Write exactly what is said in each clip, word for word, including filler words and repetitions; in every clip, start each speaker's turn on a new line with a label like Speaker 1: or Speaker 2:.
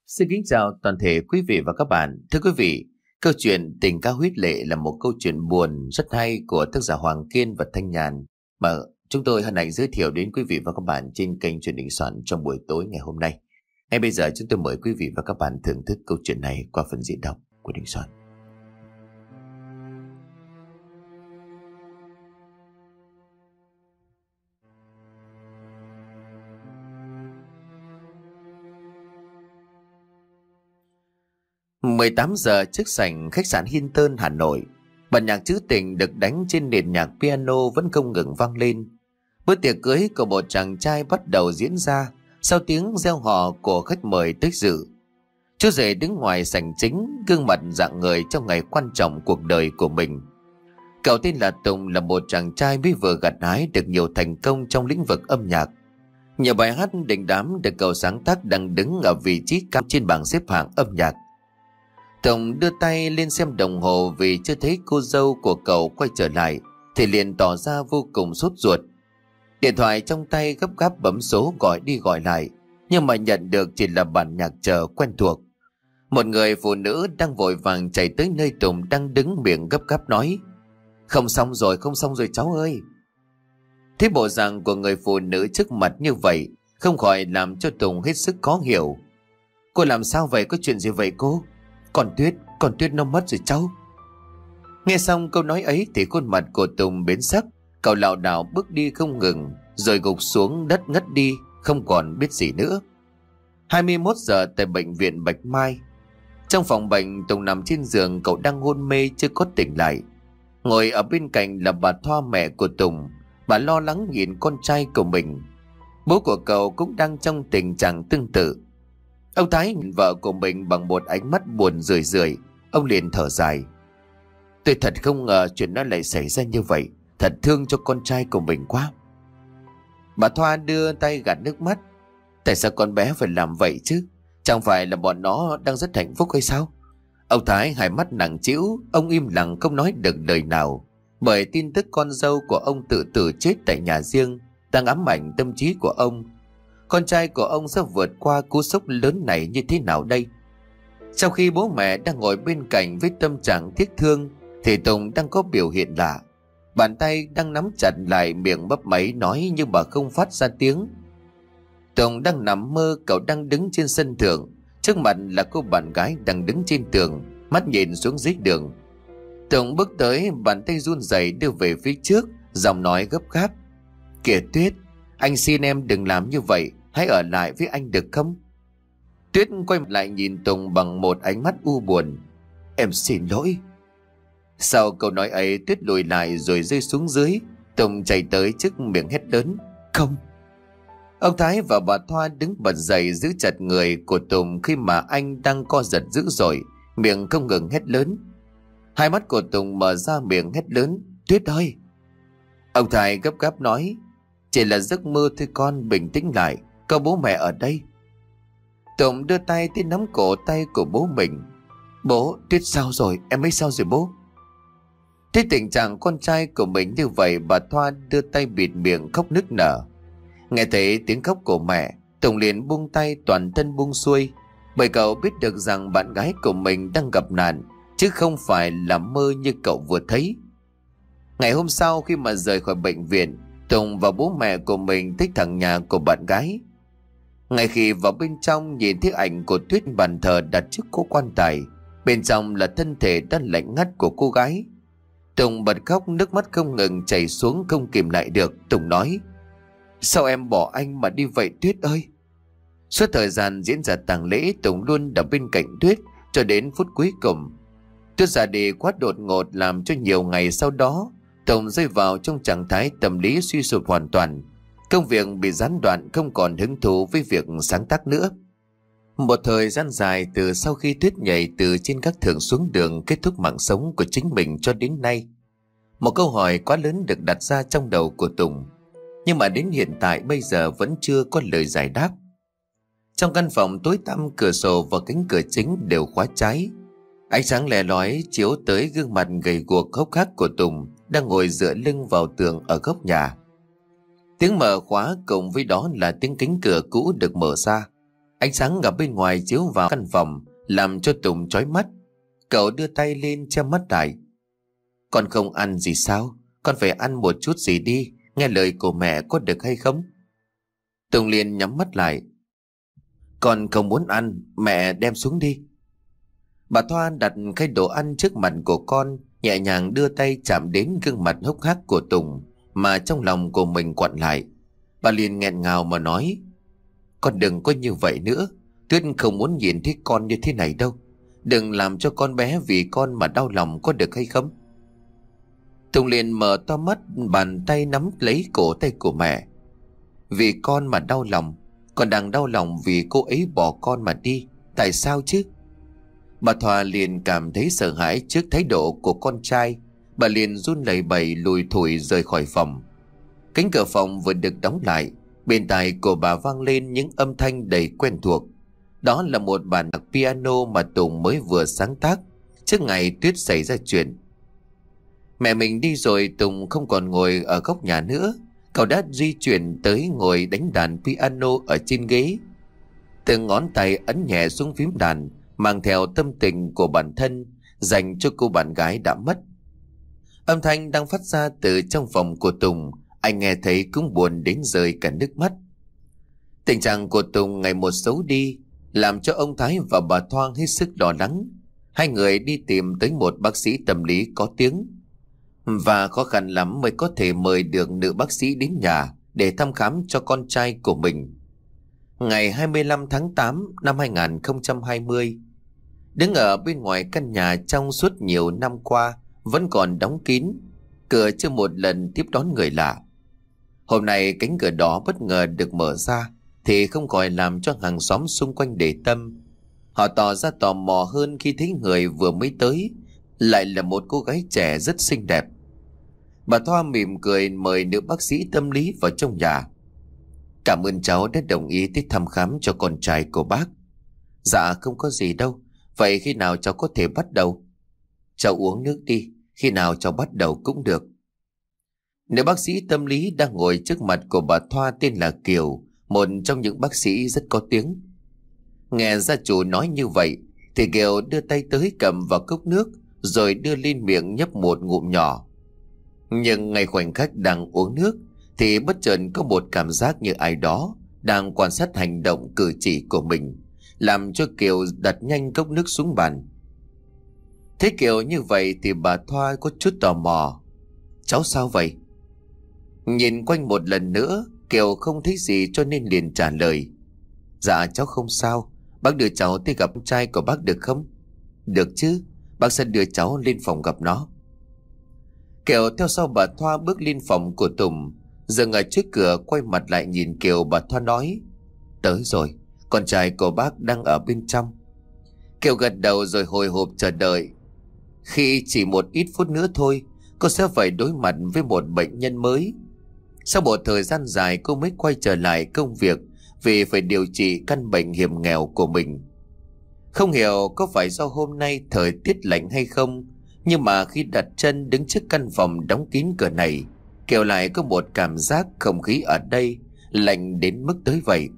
Speaker 1: Xin kính chào toàn thể quý vị và các bạn. Thưa quý vị, câu chuyện Tình ca huyết lệ là một câu chuyện buồn rất hay của tác giả Hoàng Kiên và Thanh Nhàn mà chúng tôi hân hạnh giới thiệu đến quý vị và các bạn trên kênh Chuyện Đình Soạn trong buổi tối ngày hôm nay. Ngay bây giờ chúng tôi mời quý vị và các bạn thưởng thức câu chuyện này qua phần diễn đọc của Đình Soạn. mười tám giờ trước sảnh khách sạn Hilton Hà Nội, bản nhạc trữ tình được đánh trên nền nhạc piano vẫn không ngừng vang lên. Bữa tiệc cưới của một chàng trai bắt đầu diễn ra sau tiếng reo hò của khách mời tới dự. Chú rể đứng ngoài sảnh chính, gương mặt rạng ngời trong ngày quan trọng cuộc đời của mình. Cậu tên là Tùng, là một chàng trai mới vừa gặt hái được nhiều thành công trong lĩnh vực âm nhạc. Nhiều bài hát đình đám được cậu sáng tác đang đứng ở vị trí cao trên bảng xếp hạng âm nhạc. Tùng đưa tay lên xem đồng hồ vì chưa thấy cô dâu của cậu quay trở lại thì liền tỏ ra vô cùng sốt ruột. Điện thoại trong tay gấp gáp bấm số gọi đi gọi lại, nhưng mà nhận được chỉ là bản nhạc chờ quen thuộc. Một người phụ nữ đang vội vàng chạy tới nơi Tùng đang đứng, miệng gấp gáp nói: "Không xong rồi, không xong rồi cháu ơi." Thế bộ dạng của người phụ nữ trước mặt như vậy không khỏi làm cho Tùng hết sức khó hiểu. "Cô làm sao vậy? Có chuyện gì vậy cô?" "Con Tuyết, con Tuyết nó mất rồi cháu." Nghe xong câu nói ấy thì khuôn mặt của Tùng biến sắc. Cậu lảo đảo bước đi không ngừng, rồi gục xuống đất ngất đi, không còn biết gì nữa. hai mươi mốt giờ tại bệnh viện Bạch Mai. Trong phòng bệnh, Tùng nằm trên giường, cậu đang hôn mê chưa có tỉnh lại. Ngồi ở bên cạnh là bà Thoa, mẹ của Tùng. Bà lo lắng nhìn con trai của mình. Bố của cậu cũng đang trong tình trạng tương tự. Ông Thái nhìn vợ của mình bằng một ánh mắt buồn rười rượi. Ông liền thở dài: "Tôi thật không ngờ chuyện nó lại xảy ra như vậy. Thật thương cho con trai của mình quá." Bà Thoa đưa tay gạt nước mắt: "Tại sao con bé phải làm vậy chứ? Chẳng phải là bọn nó đang rất hạnh phúc hay sao?" Ông Thái hai mắt nặng trĩu, ông im lặng không nói được lời nào, bởi tin tức con dâu của ông tự tử chết tại nhà riêng đang ám ảnh tâm trí của ông. Con trai của ông sẽ vượt qua cú sốc lớn này như thế nào đây? Trong khi bố mẹ đang ngồi bên cạnh với tâm trạng tiếc thương thì Tùng đang có biểu hiện lạ. Bàn tay đang nắm chặt lại, miệng bấp máy nói nhưng mà không phát ra tiếng. Tùng đang nằm mơ, cậu đang đứng trên sân thượng, trước mặt là cô bạn gái đang đứng trên tường, mắt nhìn xuống dưới đường. Tùng bước tới, bàn tay run rẩy đưa về phía trước, giọng nói gấp gáp: "Kìa Tuyết, anh xin em đừng làm như vậy, hãy ở lại với anh được không?" Tuyết quay lại nhìn Tùng bằng một ánh mắt u buồn: "Em xin lỗi." Sau câu nói ấy, Tuyết lùi lại rồi rơi xuống dưới. Tùng chạy tới trước, miệng hét lớn: "Không!" Ông Thái và bà Thoa đứng bật dậy giữ chặt người của Tùng khi mà anh đang co giật dữ dội, miệng không ngừng hét lớn. Hai mắt của Tùng mở ra, miệng hét lớn: "Tuyết ơi!" Ông Thái gấp gáp nói: "Chỉ là giấc mơ thôi con, bình tĩnh lại, có bố mẹ ở đây." Tùng đưa tay tới nắm cổ tay của bố mình: "Bố, Tuyết sao rồi? Em ấy sao rồi bố?" Thấy tình trạng con trai của mình như vậy, bà Thoa đưa tay bịt miệng khóc nức nở. Nghe thấy tiếng khóc của mẹ, Tùng liền buông tay, toàn thân buông xuôi, bởi cậu biết được rằng bạn gái của mình đang gặp nạn, chứ không phải là mơ như cậu vừa thấy. Ngày hôm sau, khi mà rời khỏi bệnh viện, Tùng và bố mẹ của mình tới thẳng nhà của bạn gái. Ngay khi vào bên trong, nhìn thấy ảnh của Tuyết bàn thờ đặt trước cố quan tài, bên trong là thân thể đã lạnh ngắt của cô gái. Tùng bật khóc, nước mắt không ngừng chảy xuống không kìm lại được. Tùng nói: "Sao em bỏ anh mà đi vậy Tuyết ơi?" Suốt thời gian diễn ra tang lễ, Tùng luôn ở bên cạnh Tuyết cho đến phút cuối cùng. Tuyết ra đi quá đột ngột làm cho nhiều ngày sau đó Tùng rơi vào trong trạng thái tâm lý suy sụp hoàn toàn. Công việc bị gián đoạn, không còn hứng thú với việc sáng tác nữa. Một thời gian dài từ sau khi Tuyết nhảy từ trên các thượng xuống đường, kết thúc mạng sống của chính mình cho đến nay, một câu hỏi quá lớn được đặt ra trong đầu của Tùng, nhưng mà đến hiện tại bây giờ vẫn chưa có lời giải đáp. Trong căn phòng tối tăm, cửa sổ và cánh cửa chính đều khóa trái. Ánh sáng lè lói chiếu tới gương mặt gầy guộc hốc hác của Tùng đang ngồi dựa lưng vào tường ở góc nhà. Tiếng mở khóa cùng với đó là tiếng cánh cửa cũ được mở ra. Ánh sáng ở bên ngoài chiếu vào căn phòng làm cho Tùng chói mắt. Cậu đưa tay lên che mắt lại. Con không ăn gì sao? Con phải ăn một chút gì đi, nghe lời của mẹ có được hay không? Tùng liền nhắm mắt lại. Con không muốn ăn, mẹ đem xuống đi. Bà Thoa đặt cái đồ ăn trước mặt của con, nhẹ nhàng đưa tay chạm đến gương mặt hốc hác của Tùng, mà trong lòng của mình quặn lại. Bà liền nghẹn ngào mà nói: Con đừng có như vậy nữa. Tuyết không muốn nhìn thấy con như thế này đâu. Đừng làm cho con bé vì con mà đau lòng, có được hay không? Tùng liền mở to mắt, bàn tay nắm lấy cổ tay của mẹ. Vì con mà đau lòng? Con đang đau lòng vì cô ấy bỏ con mà đi. Tại sao chứ? Bà Thoa liền cảm thấy sợ hãi trước thái độ của con trai. Bà liền run lẩy bẩy lùi thủi rời khỏi phòng. Cánh cửa phòng vừa được đóng lại, bên tai của bà vang lên những âm thanh đầy quen thuộc. Đó là một bản nhạc piano mà Tùng mới vừa sáng tác trước ngày Tuyết xảy ra chuyện. Mẹ mình đi rồi, Tùng không còn ngồi ở góc nhà nữa. Cậu đã di chuyển tới ngồi đánh đàn piano ở trên ghế. Từng ngón tay ấn nhẹ xuống phím đàn, mang theo tâm tình của bản thân dành cho cô bạn gái đã mất. Âm thanh đang phát ra từ trong phòng của Tùng, anh nghe thấy cũng buồn đến rơi cả nước mắt. Tình trạng của Tùng ngày một xấu đi, làm cho ông Thái và bà Thoa hết sức lo lắng. Hai người đi tìm tới một bác sĩ tâm lý có tiếng, và khó khăn lắm mới có thể mời được nữ bác sĩ đến nhà để thăm khám cho con trai của mình. Ngày hai mươi lăm tháng tám năm hai nghìn không trăm hai mươi, đứng ở bên ngoài căn nhà trong suốt nhiều năm qua vẫn còn đóng kín, cửa chưa một lần tiếp đón người lạ. Hôm nay cánh cửa đó bất ngờ được mở ra thì không khỏi làm cho hàng xóm xung quanh để tâm. Họ tỏ ra tò mò hơn khi thấy người vừa mới tới lại là một cô gái trẻ rất xinh đẹp. Bà Thoa mỉm cười mời nữ bác sĩ tâm lý vào trong nhà. Cảm ơn cháu đã đồng ý tới thăm khám cho con trai của bác. Dạ không có gì đâu. Vậy khi nào cháu có thể bắt đầu? Cháu uống nước đi, khi nào cháu bắt đầu cũng được. Nữ bác sĩ tâm lý đang ngồi trước mặt của bà Thoa tên là Kiều, một trong những bác sĩ rất có tiếng. Nghe gia chủ nói như vậy thì Kiều đưa tay tới cầm vào cốc nước rồi đưa lên miệng nhấp một ngụm nhỏ. Nhưng ngay khoảnh khắc đang uống nước thì bất chợt có một cảm giác như ai đó đang quan sát hành động cử chỉ của mình, làm cho Kiều đặt nhanh cốc nước xuống bàn. Thấy Kiều như vậy thì bà Thoa có chút tò mò. Cháu sao vậy? Nhìn quanh một lần nữa, Kiều không thấy gì cho nên liền trả lời. Dạ cháu không sao. Bác đưa cháu tới gặp trai của bác được không? Được chứ, bác sẽ đưa cháu lên phòng gặp nó. Kiều theo sau bà Thoa bước lên phòng của Tùng, dừng ở trước cửa quay mặt lại nhìn Kiều. Bà Thoa nói: Tới rồi, con trai của bác đang ở bên trong. Kiều gật đầu rồi hồi hộp chờ đợi. Khi chỉ một ít phút nữa thôi, cô sẽ phải đối mặt với một bệnh nhân mới. Sau một thời gian dài cô mới quay trở lại công việc vì phải điều trị căn bệnh hiểm nghèo của mình. Không hiểu có phải do hôm nay thời tiết lạnh hay không, nhưng mà khi đặt chân đứng trước căn phòng đóng kín cửa này, Kiều lại có một cảm giác không khí ở đây lạnh đến mức tới vậy.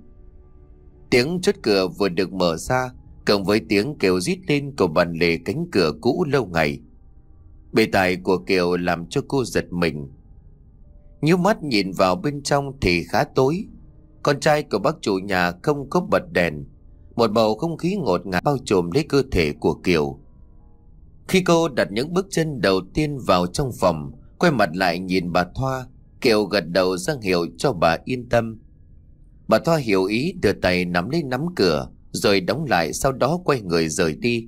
Speaker 1: Tiếng chốt cửa vừa được mở ra, cộng với tiếng kêu rít lên của bản lề cánh cửa cũ lâu ngày. Bề tài của Kiều làm cho cô giật mình. Nhíu mắt nhìn vào bên trong thì khá tối. Con trai của bác chủ nhà không có bật đèn. Một bầu không khí ngột ngạt bao trùm lấy cơ thể của Kiều. Khi cô đặt những bước chân đầu tiên vào trong phòng, quay mặt lại nhìn bà Thoa, Kiều gật đầu ra hiệu cho bà yên tâm. Bà Thoa hiểu ý, đưa tay nắm lấy nắm cửa rồi đóng lại, sau đó quay người rời đi.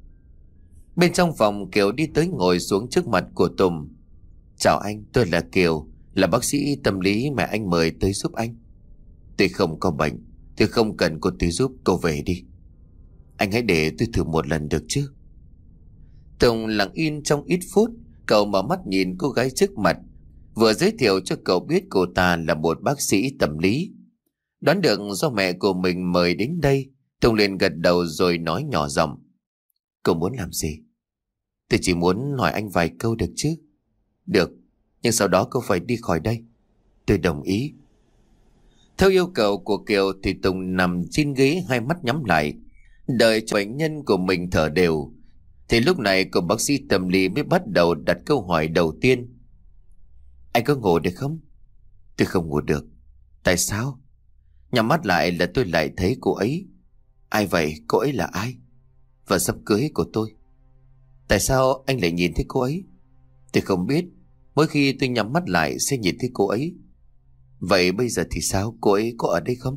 Speaker 1: Bên trong phòng, Kiều đi tới ngồi xuống trước mặt của Tùng. Chào anh, tôi là Kiều, là bác sĩ tâm lý mà anh mời tới giúp anh. Tôi không có bệnh, tôi không cần cô tới giúp, cô về đi. Anh hãy để tôi thử một lần được chứ? Tùng lặng yên trong ít phút, cậu mở mắt nhìn cô gái trước mặt, vừa giới thiệu cho cậu biết cô ta là một bác sĩ tâm lý. Đoán được do mẹ của mình mời đến đây, Tùng liền gật đầu rồi nói nhỏ giọng. Cậu muốn làm gì? Tôi chỉ muốn hỏi anh vài câu được chứ? Được, nhưng sau đó cậu phải đi khỏi đây. Tôi đồng ý. Theo yêu cầu của Kiều thì Tùng nằm trên ghế hai mắt nhắm lại, đợi cho bệnh nhân của mình thở đều. Thì lúc này cô bác sĩ tâm lý mới bắt đầu đặt câu hỏi đầu tiên. Anh có ngủ được không? Tôi không ngủ được. Tại sao? Nhắm mắt lại là tôi lại thấy cô ấy. Ai vậy? Cô ấy là ai? Vợ sắp cưới của tôi. Tại sao anh lại nhìn thấy cô ấy? Tôi không biết. Mỗi khi tôi nhắm mắt lại sẽ nhìn thấy cô ấy. Vậy bây giờ thì sao? Cô ấy có ở đây không?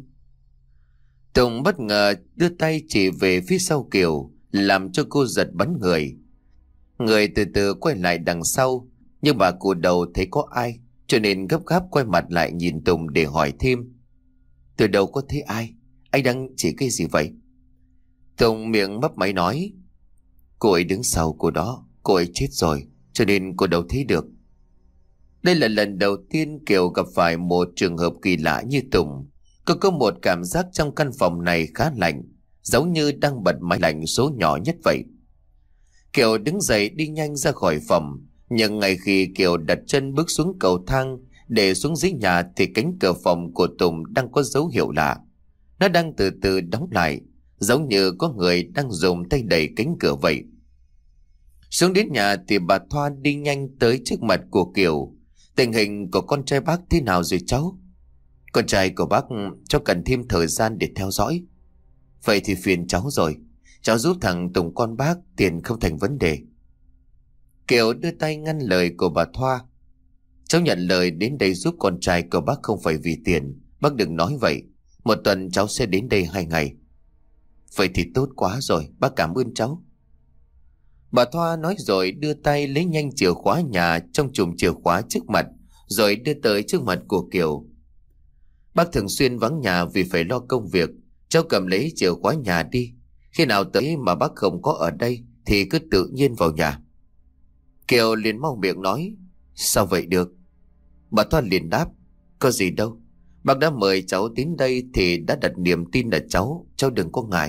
Speaker 1: Tùng bất ngờ đưa tay chỉ về phía sau Kiều, làm cho cô giật bắn người. Người từ từ quay lại đằng sau, nhưng bà cụ đầu thấy có ai, cho nên gấp gáp quay mặt lại nhìn Tùng để hỏi thêm. Từ đâu có thấy ai? Anh đang chỉ cái gì vậy? Tùng miệng mấp máy nói. Cô ấy đứng sau cô đó. Cô ấy chết rồi, cho nên cô đâu thấy được. Đây là lần đầu tiên Kiều gặp phải một trường hợp kỳ lạ như Tùng. Cô có một cảm giác trong căn phòng này khá lạnh, giống như đang bật máy lạnh số nhỏ nhất vậy. Kiều đứng dậy đi nhanh ra khỏi phòng, nhưng ngay khi Kiều đặt chân bước xuống cầu thang để xuống dưới nhà thì cánh cửa phòng của Tùng đang có dấu hiệu lạ. Nó đang từ từ đóng lại, giống như có người đang dùng tay đẩy cánh cửa vậy. Xuống đến nhà thì bà Thoa đi nhanh tới trước mặt của Kiều. Tình hình của con trai bác thế nào rồi cháu? Con trai của bác cháu cần thêm thời gian để theo dõi. Vậy thì phiền cháu rồi. Cháu giúp thằng Tùng con bác, tiền không thành vấn đề. Kiều đưa tay ngăn lời của bà Thoa. Cháu nhận lời đến đây giúp con trai của bác không phải vì tiền. Bác đừng nói vậy. Một tuần cháu sẽ đến đây hai ngày. Vậy thì tốt quá rồi, bác cảm ơn cháu. Bà Thoa nói rồi đưa tay lấy nhanh chìa khóa nhà trong chùm chìa khóa trước mặt, rồi đưa tới trước mặt của Kiều. Bác thường xuyên vắng nhà vì phải lo công việc. Cháu cầm lấy chìa khóa nhà đi. Khi nào tới mà bác không có ở đây thì cứ tự nhiên vào nhà. Kiều liền mau miệng nói. Sao vậy được? Bà Thoa liền đáp. Có gì đâu. Bác đã mời cháu đến đây thì đã đặt niềm tin ở cháu. Cháu đừng có ngại.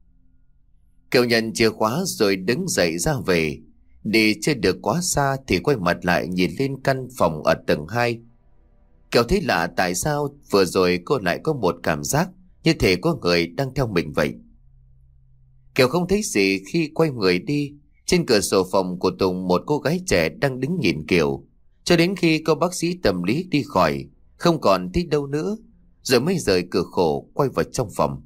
Speaker 1: Kiều nhận chìa khóa rồi đứng dậy ra về. Đi chưa được quá xa thì quay mặt lại nhìn lên căn phòng ở tầng hai. Kiều thấy lạ tại sao vừa rồi cô lại có một cảm giác như thể có người đang theo mình vậy. Kiều không thấy gì khi quay người đi. Trên cửa sổ phòng của Tùng một cô gái trẻ đang đứng nhìn Kiều, cho đến khi cô bác sĩ tâm lý đi khỏi, không còn thấy đâu nữa, rồi mới rời cửa khổ quay vào trong phòng.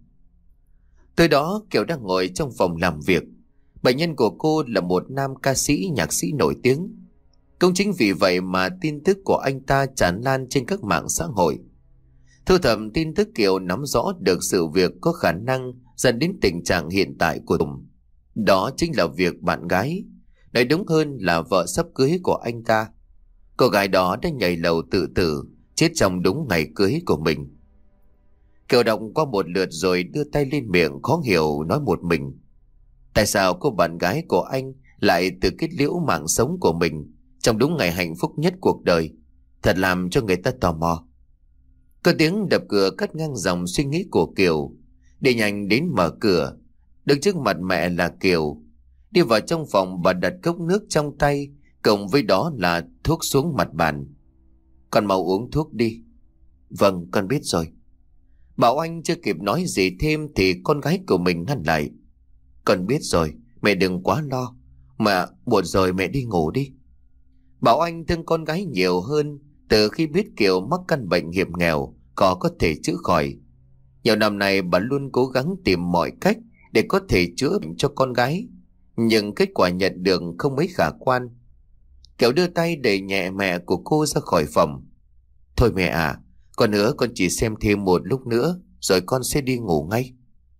Speaker 1: Tới đó Kiều đang ngồi trong phòng làm việc. Bệnh nhân của cô là một nam ca sĩ, nhạc sĩ nổi tiếng. Cũng chính vì vậy mà tin tức của anh ta tràn lan trên các mạng xã hội. Thu thập tin tức, Kiều nắm rõ được sự việc có khả năng dẫn đến tình trạng hiện tại của Tùng. Đó chính là việc bạn gái, nói đúng hơn là vợ sắp cưới của anh ta. Cô gái đó đã nhảy lầu tự tử, chết trong đúng ngày cưới của mình. Kiều đọc qua một lượt rồi đưa tay lên miệng khó hiểu nói một mình. Tại sao cô bạn gái của anh lại tự kết liễu mạng sống của mình trong đúng ngày hạnh phúc nhất cuộc đời? Thật làm cho người ta tò mò. Có tiếng đập cửa cắt ngang dòng suy nghĩ của Kiều. Đi nhanh đến mở cửa. Đứng trước mặt mẹ là Kiều. Đi vào trong phòng, bà đặt cốc nước trong tay, cộng với đó là thuốc xuống mặt bàn. Con mau uống thuốc đi. Vâng, con biết rồi. Bảo Anh chưa kịp nói gì thêm thì con gái của mình ngăn lại. Con biết rồi, mẹ đừng quá lo. Mẹ, buồn rồi mẹ đi ngủ đi. Bảo Anh thương con gái nhiều hơn từ khi biết Kiều mắc căn bệnh hiểm nghèo, có có thể chữa khỏi. Nhiều năm nay bà luôn cố gắng tìm mọi cách để có thể chữa bệnh cho con gái, nhưng kết quả nhận được không mấy khả quan. Kiều đưa tay đẩy nhẹ mẹ của cô ra khỏi phòng. Thôi mẹ à, còn nữa con chỉ xem thêm một lúc nữa rồi con sẽ đi ngủ ngay.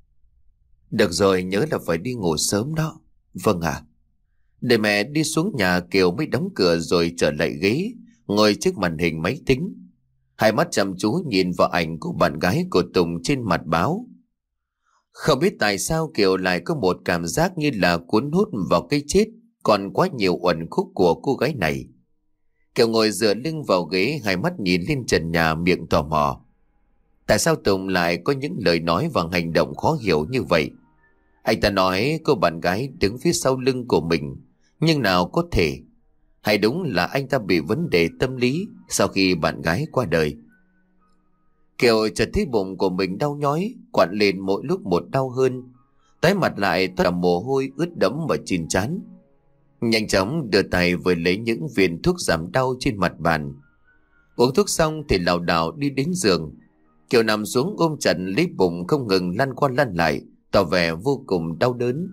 Speaker 1: Được rồi, nhớ là phải đi ngủ sớm đó. Vâng ạ. À. Để mẹ đi xuống nhà, Kiều mới đóng cửa rồi trở lại ghế, ngồi trước màn hình máy tính. Hai mắt chăm chú nhìn vào ảnh của bạn gái của Tùng trên mặt báo. Không biết tại sao Kiều lại có một cảm giác như là cuốn hút vào cái chết còn quá nhiều uẩn khúc của cô gái này. Kiều ngồi dựa lưng vào ghế, hai mắt nhìn lên trần nhà, miệng tò mò. Tại sao Tùng lại có những lời nói và hành động khó hiểu như vậy? Anh ta nói cô bạn gái đứng phía sau lưng của mình, nhưng nào có thể? Hay đúng là anh ta bị vấn đề tâm lý sau khi bạn gái qua đời? Kiều chợt thấy bụng của mình đau nhói, quặn lên mỗi lúc một đau hơn. Tái mặt lại toát ra mồ hôi ướt đẫm vào trên trán. Nhanh chóng đưa tay vừa lấy những viên thuốc giảm đau trên mặt bàn. Uống thuốc xong thì lảo đảo đi đến giường. Kiều nằm xuống ôm chặt lấy bụng không ngừng lăn qua lăn lại, tỏ vẻ vô cùng đau đớn.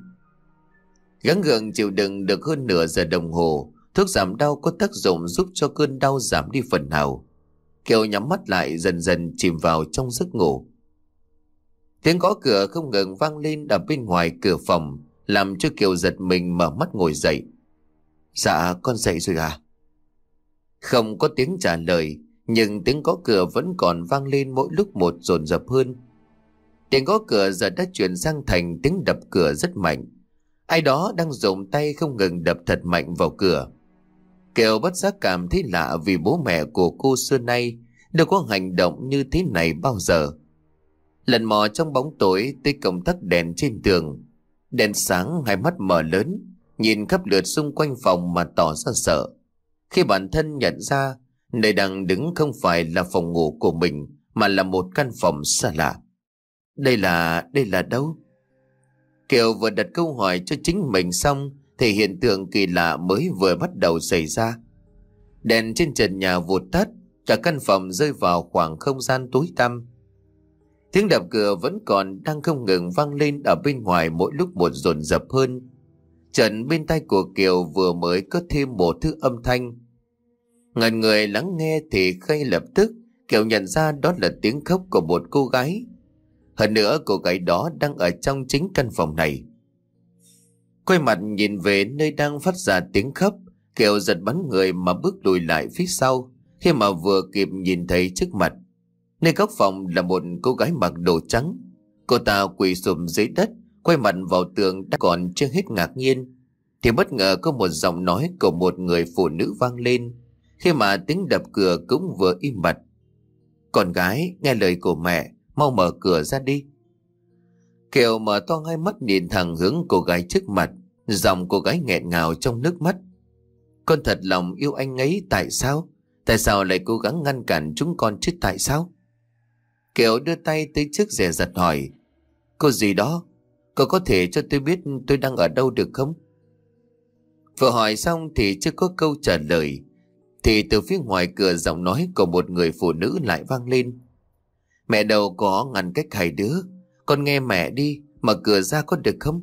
Speaker 1: Gắng gượng chịu đựng được hơn nửa giờ đồng hồ, thuốc giảm đau có tác dụng giúp cho cơn đau giảm đi phần nào. Kiều nhắm mắt lại dần dần chìm vào trong giấc ngủ. Tiếng gõ cửa không ngừng vang lên ở bên ngoài cửa phòng, làm cho Kiều giật mình mở mắt ngồi dậy. Dạ con dậy rồi à? Không có tiếng trả lời, nhưng tiếng gõ cửa vẫn còn vang lên mỗi lúc một dồn dập hơn. Tiếng gõ cửa giờ đã chuyển sang thành tiếng đập cửa rất mạnh. Ai đó đang dùng tay không ngừng đập thật mạnh vào cửa. Kiều bất giác cảm thấy lạ vì bố mẹ của cô xưa nay đâu có hành động như thế này bao giờ. Lần mò trong bóng tối tới công tắc đèn trên tường. Đèn sáng, hai mắt mở lớn, nhìn khắp lượt xung quanh phòng mà tỏ ra sợ. Khi bản thân nhận ra nơi đang đứng không phải là phòng ngủ của mình mà là một căn phòng xa lạ. Đây là... đây là đâu? Kiều vừa đặt câu hỏi cho chính mình xong thì hiện tượng kỳ lạ mới vừa bắt đầu xảy ra. Đèn trên trần nhà vụt tắt, cả căn phòng rơi vào khoảng không gian tối tăm. Tiếng đập cửa vẫn còn đang không ngừng vang lên ở bên ngoài mỗi lúc một dồn dập hơn. Trần bên tai của Kiều vừa mới có thêm một thứ âm thanh. Ngần người lắng nghe thì ngay lập tức Kiều nhận ra đó là tiếng khóc của một cô gái. Hơn nữa cô gái đó đang ở trong chính căn phòng này. Quay mặt nhìn về nơi đang phát ra tiếng khóc, Kiều giật bắn người mà bước lùi lại phía sau khi mà vừa kịp nhìn thấy trước mặt. Nơi góc phòng là một cô gái mặc đồ trắng. Cô ta quỳ sụp dưới đất, quay mặt vào tường, đã còn chưa hết ngạc nhiên thì bất ngờ có một giọng nói của một người phụ nữ vang lên khi mà tiếng đập cửa cũng vừa im bặt. Con gái, nghe lời của mẹ, mau mở cửa ra đi. Kiều mở to hai mắt nhìn thẳng hướng cô gái trước mặt, giọng cô gái nghẹn ngào trong nước mắt. Con thật lòng yêu anh ấy, tại sao? Tại sao lại cố gắng ngăn cản chúng con chứ tại sao? Kiều đưa tay tới trước dè dặt hỏi. Cô gì đó? Cô có thể cho tôi biết tôi đang ở đâu được không? Vừa hỏi xong thì chưa có câu trả lời thì từ phía ngoài cửa giọng nói của một người phụ nữ lại vang lên. Mẹ đâu có ngăn cách hai đứa. Con nghe mẹ đi, mở cửa ra có được không?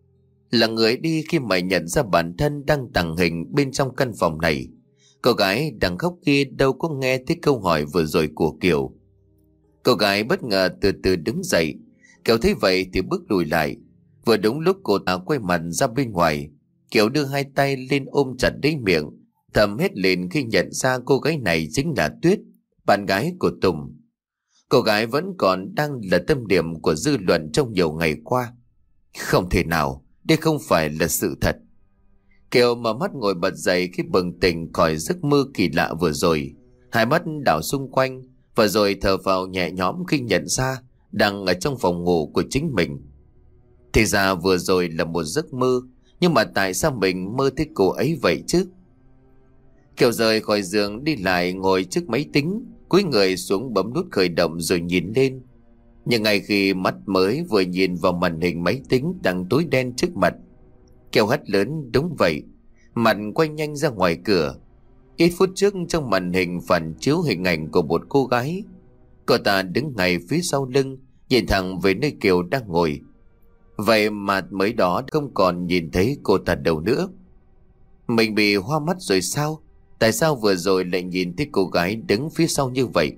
Speaker 1: Là người đi khi mày nhận ra bản thân đang tàng hình bên trong căn phòng này. Cô gái đang khóc kia đâu có nghe thấy câu hỏi vừa rồi của Kiều. Cô gái bất ngờ từ từ đứng dậy. Kiều thấy vậy thì bước lùi lại. Vừa đúng lúc cô ta quay mặt ra bên ngoài, Kiều đưa hai tay lên ôm chặt lấy miệng, thầm hét lên khi nhận ra cô gái này chính là Tuyết, bạn gái của Tùng. Cô gái vẫn còn đang là tâm điểm của dư luận trong nhiều ngày qua. Không thể nào, đây không phải là sự thật. Kiều mở mắt ngồi bật dậy khi bừng tỉnh khỏi giấc mơ kỳ lạ vừa rồi. Hai mắt đảo xung quanh và rồi thở vào nhẹ nhõm khi nhận ra đang ở trong phòng ngủ của chính mình. Thì ra vừa rồi là một giấc mơ, nhưng mà tại sao mình mơ thấy cô ấy vậy chứ? Kiều rời khỏi giường đi lại ngồi trước máy tính, cúi người xuống bấm nút khởi động rồi nhìn lên. Nhưng ngay khi mắt mới vừa nhìn vào màn hình máy tính đang tối đen trước mặt, Kiều hét lớn đúng vậy, mặt quay nhanh ra ngoài cửa. Ít phút trước trong màn hình phản chiếu hình ảnh của một cô gái. Cô ta đứng ngay phía sau lưng, nhìn thẳng về nơi Kiều đang ngồi. Vậy mà mới đó không còn nhìn thấy cô ta đâu nữa. Mình bị hoa mắt rồi sao? Tại sao vừa rồi lại nhìn thấy cô gái đứng phía sau như vậy?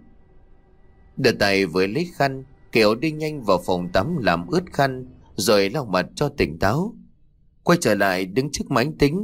Speaker 1: Đưa tay với lấy khăn, Kiều đi nhanh vào phòng tắm làm ướt khăn rồi lau mặt cho tỉnh táo. Quay trở lại đứng trước máy tính.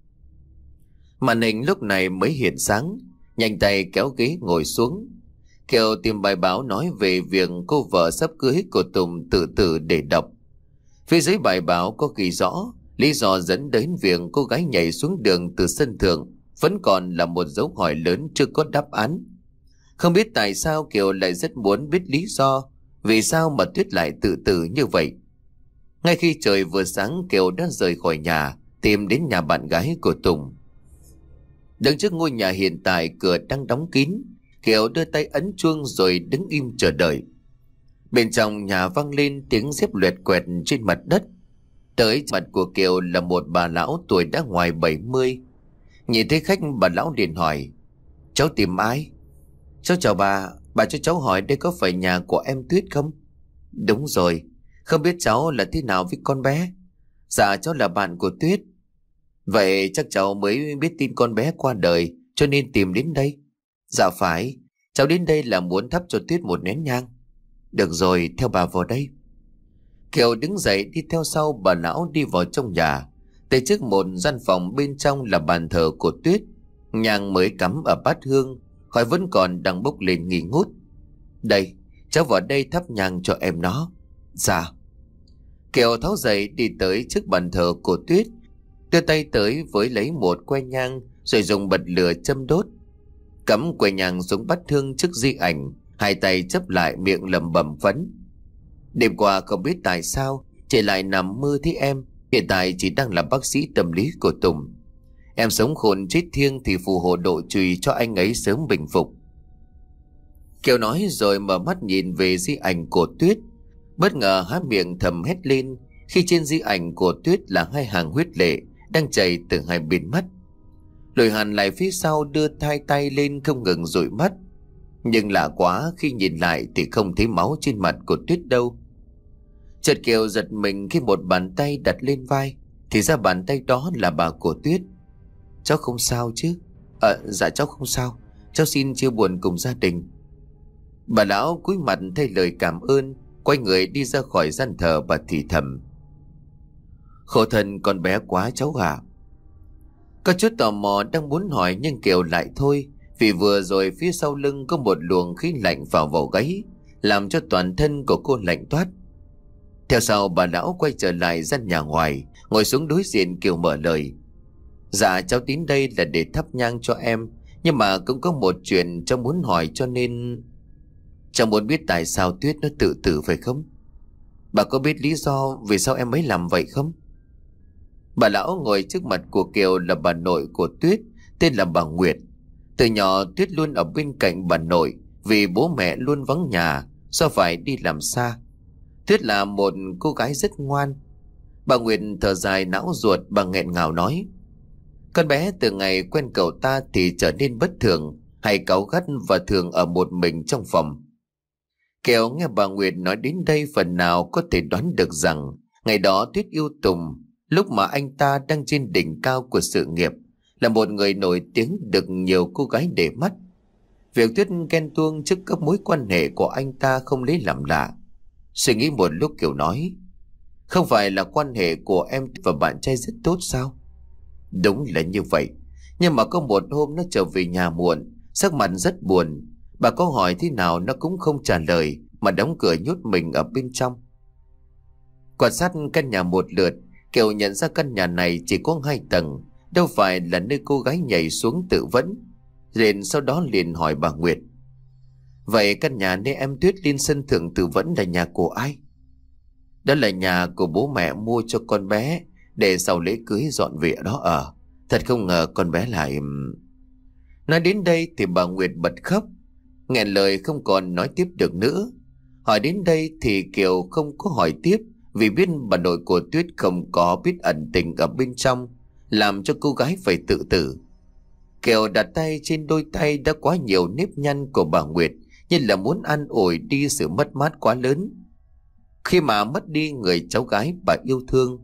Speaker 1: Màn hình lúc này mới hiện sáng. Nhanh tay kéo ghế ngồi xuống. Kiều tìm bài báo nói về việc cô vợ sắp cưới của Tùng tự tử để đọc. Phía dưới bài báo có ghi rõ lý do dẫn đến việc cô gái nhảy xuống đường từ sân thượng vẫn còn là một dấu hỏi lớn chưa có đáp án. Không biết tại sao Kiều lại rất muốn biết lý do vì sao mà Tuyết lại tự tử như vậy. Ngay khi trời vừa sáng, Kiều đã rời khỏi nhà tìm đến nhà bạn gái của Tùng. Đứng trước ngôi nhà hiện tại, cửa đang đóng kín. Kiều đưa tay ấn chuông rồi đứng im chờ đợi. Bên trong nhà vang lên tiếng dép loẹt quẹt trên mặt đất. Tới mặt của Kiều là một bà lão tuổi đã ngoài bảy mươi. Nhìn thấy khách, bà lão liền hỏi: "Cháu tìm ai?" "Cháu chào bà, bà cho cháu hỏi đây có phải nhà của em Tuyết không?" "Đúng rồi, không biết cháu là thế nào với con bé?" "Dạ cháu là bạn của Tuyết." "Vậy chắc cháu mới biết tin con bé qua đời cho nên tìm đến đây." "Dạ phải, cháu đến đây là muốn thắp cho Tuyết một nén nhang." "Được rồi, theo bà vào đây." Kiều đứng dậy đi theo sau bà lão đi vào trong nhà. Tới trước một gian phòng, bên trong là bàn thờ của Tuyết. Nhang mới cắm ở bát hương, khói vẫn còn đang bốc lên nghi ngút. "Đây, cháu vào đây thắp nhang cho em nó." "Dạ." Kiều tháo giày đi tới trước bàn thờ của Tuyết, đưa tay tới với lấy một que nhang rồi dùng bật lửa châm đốt. Cắm que nhang xuống bát hương trước di ảnh, hai tay chấp lại miệng lẩm bẩm phấn: "Đêm qua không biết tại sao chị lại nằm mơ thấy em. Hiện tại chị đang là bác sĩ tâm lý của Tùng. Em sống khôn chết thiêng thì phù hộ độ trùy cho anh ấy sớm bình phục." Kiều nói rồi mở mắt nhìn về di ảnh của Tuyết. Bất ngờ há miệng thầm hét lên khi trên di ảnh của Tuyết là hai hàng huyết lệ đang chảy từ hai bên mắt. Lùi hẳn lại phía sau, đưa hai tay lên không ngừng dụi mắt. Nhưng lạ quá, khi nhìn lại thì không thấy máu trên mặt của Tuyết đâu. Chợt Kiều giật mình khi một bàn tay đặt lên vai, thì ra bàn tay đó là bà của Tuyết. "Cháu không sao chứ?" "Ờ, dạ cháu không sao. Cháu xin chia buồn cùng gia đình." Bà lão cúi mặt thay lời cảm ơn, quay người đi ra khỏi gian thờ. Bà thì thầm: "Khổ thân con bé quá cháu ạ." Có chút tò mò đang muốn hỏi nhưng Kiều lại thôi, vì vừa rồi phía sau lưng có một luồng khí lạnh vào vào gáy, làm cho toàn thân của cô lạnh toát. Theo sau bà lão quay trở lại gian nhà ngoài, ngồi xuống đối diện Kiều mở lời: "Dạ cháu đến đây là để thắp nhang cho em, nhưng mà cũng có một chuyện cháu muốn hỏi cho nên..." "Cháu muốn biết tại sao Tuyết nó tự tử phải không? Bà có biết lý do vì sao em ấy làm vậy không?" Bà lão ngồi trước mặt của Kiều là bà nội của Tuyết, tên là bà Nguyệt. Từ nhỏ Tuyết luôn ở bên cạnh bà nội vì bố mẹ luôn vắng nhà do phải đi làm xa. Tuyết là một cô gái rất ngoan. Bà Nguyệt thở dài não ruột, bà nghẹn ngào nói: "Con bé từ ngày quen cậu ta thì trở nên bất thường, hay cáu gắt và thường ở một mình trong phòng." Kiều nghe bà Nguyệt nói đến đây phần nào có thể đoán được rằng ngày đó Tuyết yêu Tùng lúc mà anh ta đang trên đỉnh cao của sự nghiệp, là một người nổi tiếng được nhiều cô gái để mắt. Việc Tuyết ghen tuông trước các mối quan hệ của anh ta không lấy làm lạ. Suy nghĩ một lúc Kiều nói: "Không phải là quan hệ của em và bạn trai rất tốt sao?" "Đúng là như vậy, nhưng mà có một hôm nó trở về nhà muộn, sắc mặt rất buồn. Bà có hỏi thế nào nó cũng không trả lời, mà đóng cửa nhốt mình ở bên trong." Quan sát căn nhà một lượt, Kiều nhận ra căn nhà này chỉ có hai tầng, đâu phải là nơi cô gái nhảy xuống tự vẫn. Liền sau đó liền hỏi bà Nguyệt: "Vậy căn nhà nơi em Tuyết lên sân thượng tự vẫn là nhà của ai?" "Đó là nhà của bố mẹ mua cho con bé để sau lễ cưới dọn về đó ở. Thật không ngờ con bé lại..." Nói đến đây thì bà Nguyệt bật khóc, nghẹn lời không còn nói tiếp được nữa. Hỏi đến đây thì Kiều không có hỏi tiếp, vì biết bà nội của Tuyết không có biết ẩn tình ở bên trong, làm cho cô gái phải tự tử. Kiều đặt tay trên đôi tay đã quá nhiều nếp nhăn của bà Nguyệt, như là muốn an ủi đi sự mất mát quá lớn khi mà mất đi người cháu gái bà yêu thương.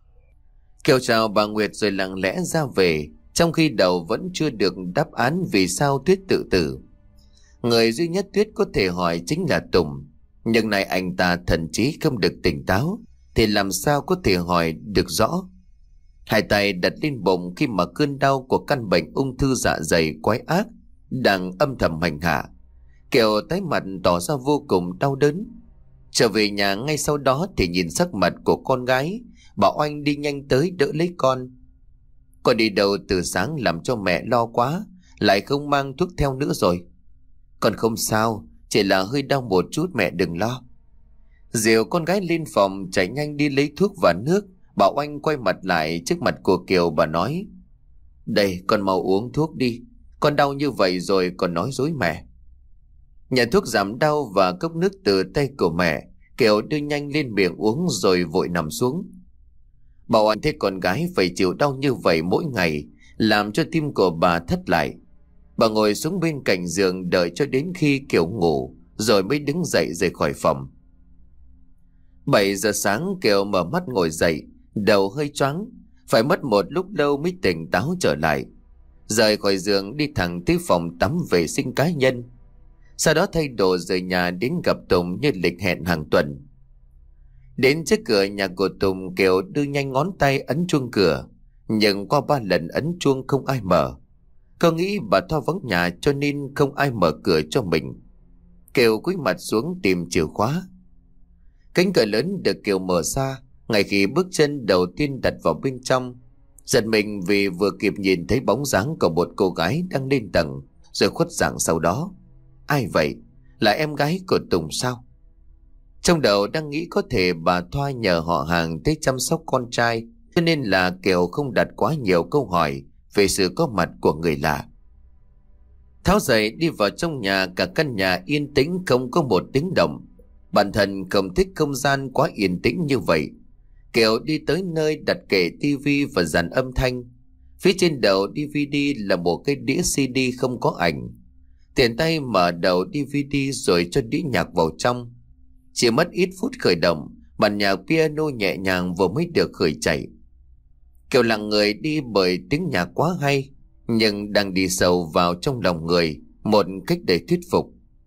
Speaker 1: Kiều chào bà Nguyệt rồi lặng lẽ ra về, trong khi đầu vẫn chưa được đáp án vì sao Tuyết tự tử. Người duy nhất Tuyết có thể hỏi chính là Tùng, nhưng nay anh ta thần trí không được tỉnh táo thì làm sao có thể hỏi được rõ. Hai tay đặt lên bụng khi mà cơn đau của căn bệnh ung thư dạ dày quái ác đang âm thầm hành hạ. Kiều tái mặt tỏ ra vô cùng đau đớn. Trở về nhà ngay sau đó thì nhìn sắc mặt của con gái, bà Oanh đi nhanh tới đỡ lấy con. "Con đi đâu từ sáng làm cho mẹ lo quá, lại không mang thuốc theo nữa rồi." "Con không sao, chỉ là hơi đau một chút, mẹ đừng lo." Dìu con gái lên phòng chạy nhanh đi lấy thuốc và nước. Bà Oanh quay mặt lại trước mặt của Kiều, bà nói: 'Đây, con mau uống thuốc đi. Con đau như vậy rồi còn nói dối mẹ.'" Nhà thuốc giảm đau và cốc nước từ tay của mẹ, Kiều đưa nhanh lên miệng uống rồi vội nằm xuống. Bảo anh thấy con gái phải chịu đau như vậy mỗi ngày, làm cho tim của bà thất lại. Bà ngồi xuống bên cạnh giường đợi cho đến khi Kiều ngủ, rồi mới đứng dậy rời khỏi phòng. Bảy giờ sáng Kiều mở mắt ngồi dậy, đầu hơi choáng, phải mất một lúc lâu mới tỉnh táo trở lại. Rời khỏi giường đi thẳng tới phòng tắm vệ sinh cá nhân. Sau đó thay đồ rời nhà đến gặp Tùng như lịch hẹn hàng tuần. Đến trước cửa nhà của Tùng, Kiều đưa nhanh ngón tay ấn chuông cửa, nhưng qua ba lần ấn chuông không ai mở. Cô nghĩ bà Thoa vắng nhà cho nên không ai mở cửa cho mình. Kiều cúi mặt xuống tìm chìa khóa. Cánh cửa lớn được Kiều mở ra. Ngay khi bước chân đầu tiên đặt vào bên trong, giật mình vì vừa kịp nhìn thấy bóng dáng của một cô gái đang lên tầng rồi khuất dạng sau đó. Ai vậy? Là em gái của Tùng sao? Trong đầu đang nghĩ có thể bà Thoa nhờ họ hàng tới chăm sóc con trai, cho nên là Kiều không đặt quá nhiều câu hỏi về sự có mặt của người lạ. Tháo giày đi vào trong nhà, cả căn nhà yên tĩnh không có một tiếng động. Bản thân không thích không gian quá yên tĩnh như vậy. Kiều đi tới nơi đặt kệ tivi và dàn âm thanh. Phía trên đầu đê vê đê là một cái đĩa xê đê không có ảnh. Tiện tay mở đầu đê vê đê rồi cho đĩa nhạc vào trong. Chỉ mất ít phút khởi động, bản nhạc piano nhẹ nhàng vừa mới được khởi chạy. Kiều lặng người đi bởi tiếng nhạc quá hay, nhưng đang đi sâu vào trong lòng người một cách đầy thuyết phục.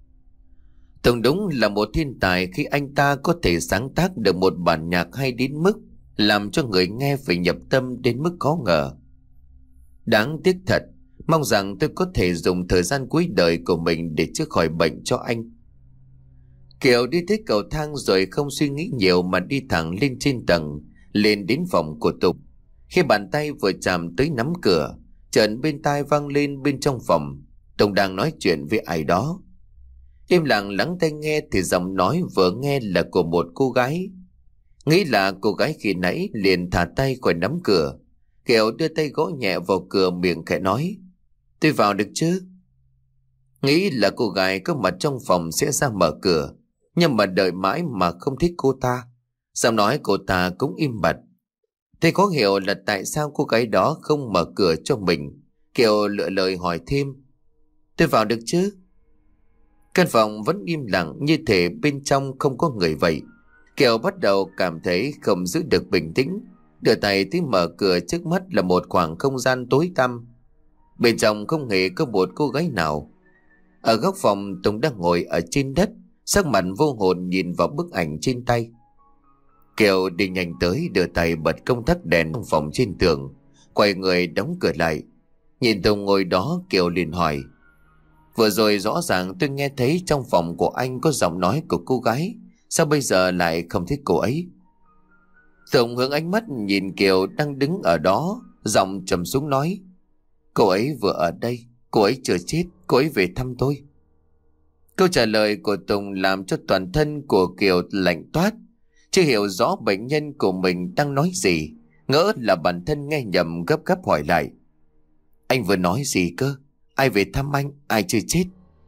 Speaker 1: Tùng đúng là một thiên tài khi anh ta có thể sáng tác được một bản nhạc hay đến mức làm cho người nghe phải nhập tâm đến mức khó ngờ. Đáng tiếc thật, mong rằng tôi có thể dùng thời gian cuối đời của mình để chữa khỏi bệnh cho anh. Kiều đi tới cầu thang rồi không suy nghĩ nhiều mà đi thẳng lên trên tầng, lên đến phòng của Tùng. Khi bàn tay vừa chạm tới nắm cửa, chợt bên tai vang lên bên trong phòng, Tùng đang nói chuyện với ai đó. Im lặng lắng tai nghe thì giọng nói vừa nghe là của một cô gái. Nghĩ là cô gái khi nãy, liền thả tay khỏi nắm cửa. Kiều đưa tay gõ nhẹ vào cửa, miệng khẽ nói: "Tôi vào được chứ?" Nghĩ là cô gái có mặt trong phòng sẽ ra mở cửa, nhưng mà đợi mãi mà không thích cô ta. Giọng nói cô ta cũng im bặt. Thế khó hiểu là tại sao cô gái đó không mở cửa cho mình. Kiều lựa lời hỏi thêm: "Tôi vào được chứ?" Căn phòng vẫn im lặng như thể bên trong không có người vậy. Kiều bắt đầu cảm thấy không giữ được bình tĩnh, đưa tay tới mở cửa. Trước mắt là một khoảng không gian tối tăm. Bên trong không hề có một cô gái nào. Ở góc phòng, Tùng đang ngồi ở trên đất, sắc mặt vô hồn nhìn vào bức ảnh trên tay. Kiều đi nhanh tới, đưa tay bật công tắc đèn trong phòng trên tường, quay người đóng cửa lại. Nhìn Tùng ngồi đó, Kiều liền hỏi: "Vừa rồi rõ ràng tôi nghe thấy trong phòng của anh có giọng nói của cô gái, sao bây giờ lại không thích cô ấy?" Tùng hướng ánh mắt nhìn Kiều đang đứng ở đó, giọng trầm xuống nói: "Cô ấy vừa ở đây, cô ấy chưa chết, cô ấy về thăm tôi." Câu trả lời của Tùng làm cho toàn thân của Kiều lạnh toát. Chưa hiểu rõ bệnh nhân của mình đang nói gì, ngỡ là bản thân nghe nhầm, gấp gáp hỏi lại: "Anh vừa nói gì cơ? Ai về thăm anh? Ai chưa chết?"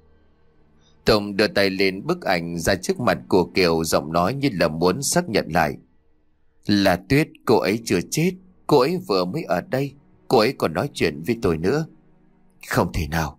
Speaker 1: Tùng đưa tay lên bức ảnh ra trước mặt của Kiều, giọng nói như là muốn xác nhận lại: "Là Tuyết, cô ấy chưa chết, cô ấy vừa mới ở đây, cô ấy còn nói chuyện với tôi nữa." "Không thể nào."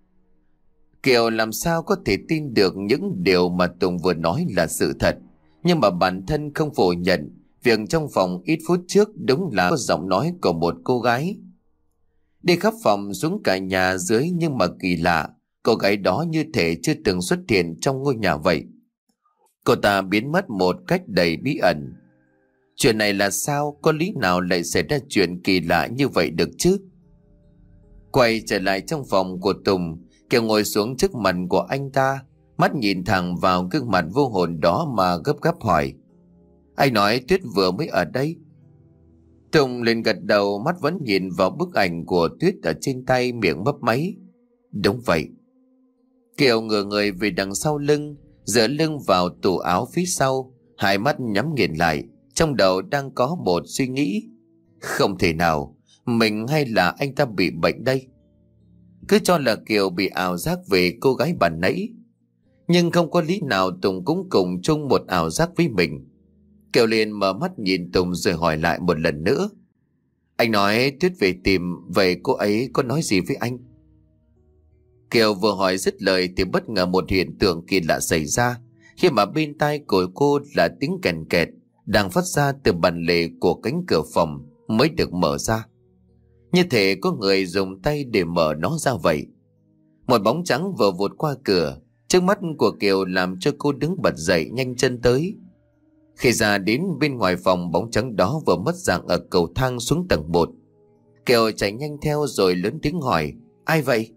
Speaker 1: Kiều làm sao có thể tin được những điều mà Tùng vừa nói là sự thật, nhưng mà bản thân không phủ nhận việc trong phòng ít phút trước đúng là có giọng nói của một cô gái. Đi khắp phòng xuống cả nhà dưới, nhưng mà kỳ lạ, cô gái đó như thể chưa từng xuất hiện trong ngôi nhà vậy. Cô ta biến mất một cách đầy bí ẩn. Chuyện này là sao? Có lý nào lại xảy ra chuyện kỳ lạ như vậy được chứ? Quay trở lại trong phòng của Tùng, Kiều ngồi xuống trước mặt của anh ta, mắt nhìn thẳng vào gương mặt vô hồn đó mà gấp gáp hỏi: "Anh nói Tuyết vừa mới ở đây?" Tùng lên gật đầu, mắt vẫn nhìn vào bức ảnh của Tuyết ở trên tay, miệng mấp máy: "Đúng vậy." Kiều ngửa người về đằng sau lưng, dựa lưng vào tủ áo phía sau, hai mắt nhắm nghiền lại, trong đầu đang có một suy nghĩ: không thể nào, mình hay là anh ta bị bệnh đây? Cứ cho là Kiều bị ảo giác về cô gái bản nãy. Nhưng không có lý nào Tùng cũng cùng chung một ảo giác với mình. Kiều liền mở mắt nhìn Tùng rồi hỏi lại một lần nữa. Anh nói Tuyết về tìm, vậy cô ấy có nói gì với anh? Kiều vừa hỏi dứt lời thì bất ngờ một hiện tượng kỳ lạ xảy ra, khi mà bên tai của cô là tiếng kèn kẹt đang phát ra từ bàn lề của cánh cửa phòng mới được mở ra. Như thể có người dùng tay để mở nó ra vậy. Một bóng trắng vừa vụt qua cửa trước mắt của Kiều làm cho cô đứng bật dậy nhanh chân tới. Khi ra đến bên ngoài phòng, bóng trắng đó vừa mất dạng ở cầu thang xuống tầng một. Kiều chạy nhanh theo rồi lớn tiếng hỏi, ai vậy?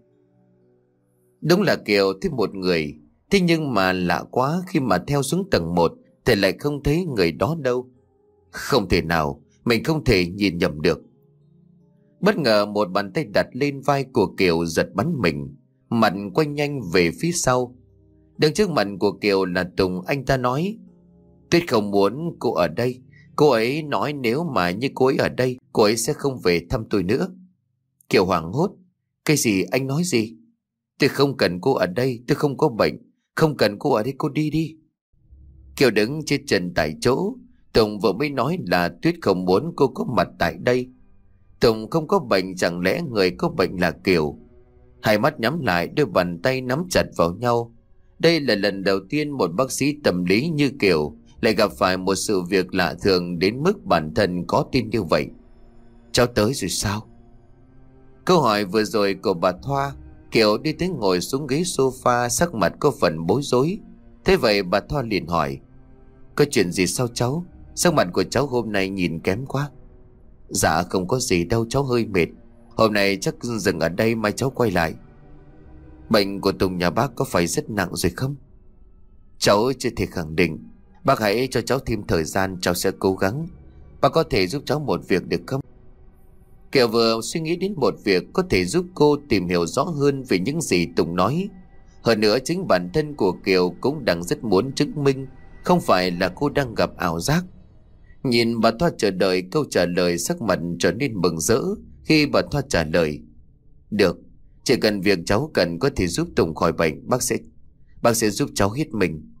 Speaker 1: Đúng là Kiều thấy một người, thế nhưng mà lạ quá, khi mà theo xuống tầng một thì lại không thấy người đó đâu. Không thể nào, mình không thể nhìn nhầm được. Bất ngờ một bàn tay đặt lên vai của Kiều giật bắn mình, mặt quay nhanh về phía sau. Đứng trước mặt của Kiều là Tùng. Anh ta nói, Tuyết không muốn cô ở đây. Cô ấy nói nếu mà như cô ấy ở đây, cô ấy sẽ không về thăm tôi nữa. Kiều hoảng hốt, cái gì, anh nói gì? Tôi không cần cô ở đây, tôi không có bệnh. Không cần cô ở đây, cô đi đi. Kiều đứng trên chân tại chỗ. Tùng vừa mới nói là Tuyết không muốn cô có mặt tại đây. Tùng không có bệnh, chẳng lẽ người có bệnh là Kiều? Hai mắt nhắm lại, đôi bàn tay nắm chặt vào nhau. Đây là lần đầu tiên một bác sĩ tâm lý như Kiều lại gặp phải một sự việc lạ thường đến mức bản thân có tin như vậy. Cháu tới rồi sao? Câu hỏi vừa rồi của bà Thoa, Kiều đi tới ngồi xuống ghế sofa, sắc mặt có phần bối rối. Thế vậy bà Thoa liền hỏi, có chuyện gì sao cháu? Sắc mặt của cháu hôm nay nhìn kém quá. Dạ không có gì đâu, cháu hơi mệt. Hôm nay chắc dừng ở đây, mai cháu quay lại. Bệnh của Tùng nhà bác có phải rất nặng rồi không? Cháu chưa thể khẳng định. Bác hãy cho cháu thêm thời gian, cháu sẽ cố gắng. Bác có thể giúp cháu một việc được không? Kiều vừa suy nghĩ đến một việc có thể giúp cô tìm hiểu rõ hơn về những gì Tùng nói. Hơn nữa chính bản thân của Kiều cũng đang rất muốn chứng minh không phải là cô đang gặp ảo giác. Nhìn bà Thoa chờ đợi câu trả lời, sắc mặt trở nên mừng rỡ khi bà Thoa trả lời, được, chỉ cần việc cháu cần có thể giúp Tùng khỏi bệnh, bác sẽ bác sẽ giúp cháu hết mình.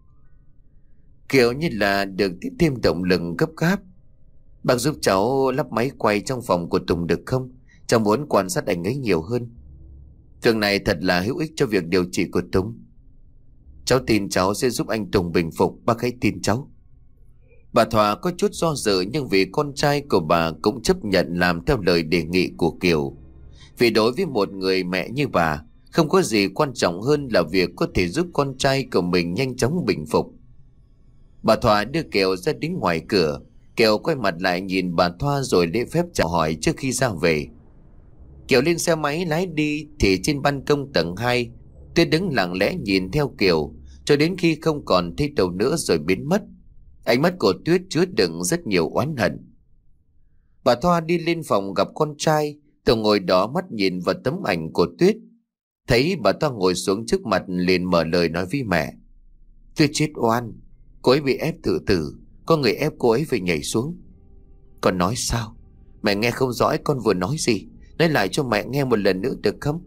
Speaker 1: Kiều như là được tiếp thêm động lực gấp gáp. Bác giúp cháu lắp máy quay trong phòng của Tùng được không? Cháu muốn quan sát anh ấy nhiều hơn. Việc này thật là hữu ích cho việc điều trị của Tùng. Cháu tin cháu sẽ giúp anh Tùng bình phục, bác hãy tin cháu. Bà Thoa có chút do dự, nhưng vì con trai của bà cũng chấp nhận làm theo lời đề nghị của Kiều. Vì đối với một người mẹ như bà, không có gì quan trọng hơn là việc có thể giúp con trai của mình nhanh chóng bình phục. Bà Thoa đưa Kiều ra đến ngoài cửa. Kiều quay mặt lại nhìn bà Thoa rồi lễ phép chào hỏi trước khi ra về. Kiều lên xe máy lái đi thì trên ban công tầng hai, Tuyết đứng lặng lẽ nhìn theo Kiều cho đến khi không còn thấy đâu nữa rồi biến mất. Ánh mắt của Tuyết chứa đựng rất nhiều oán hận. Bà Thoa đi lên phòng gặp con trai. Tùng ngồi đó mắt nhìn vào tấm ảnh của Tuyết. Thấy bà Thoa ngồi xuống trước mặt liền mở lời nói với mẹ. Tuyết chết oan, cô ấy bị ép tự tử, có người ép cô ấy phải nhảy xuống. Con nói sao? Mẹ nghe không rõ con vừa nói gì, nói lại cho mẹ nghe một lần nữa được không?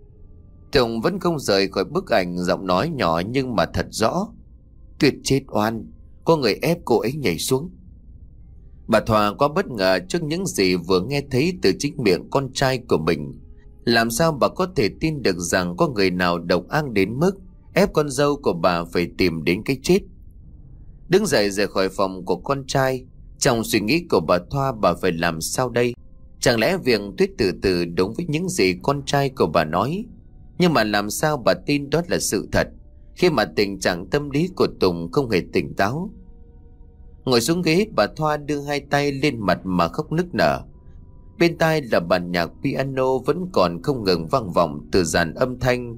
Speaker 1: Tùng vẫn không rời khỏi bức ảnh, giọng nói nhỏ nhưng mà thật rõ. Tuyết chết oan, có người ép cô ấy nhảy xuống. Bà Thoa quá bất ngờ trước những gì vừa nghe thấy từ chính miệng con trai của mình. Làm sao bà có thể tin được rằng có người nào độc ác đến mức ép con dâu của bà phải tìm đến cái chết? Đứng dậy rời khỏi phòng của con trai, trong suy nghĩ của bà Thoa, bà phải làm sao đây? Chẳng lẽ việc Tuyết tự tử đúng với những gì con trai của bà nói? Nhưng mà làm sao bà tin đó là sự thật khi mà tình trạng tâm lý của Tùng không hề tỉnh táo? Ngồi xuống ghế, bà Thoa đưa hai tay lên mặt mà khóc nức nở. Bên tai là bản nhạc piano vẫn còn không ngừng vang vọng từ dàn âm thanh.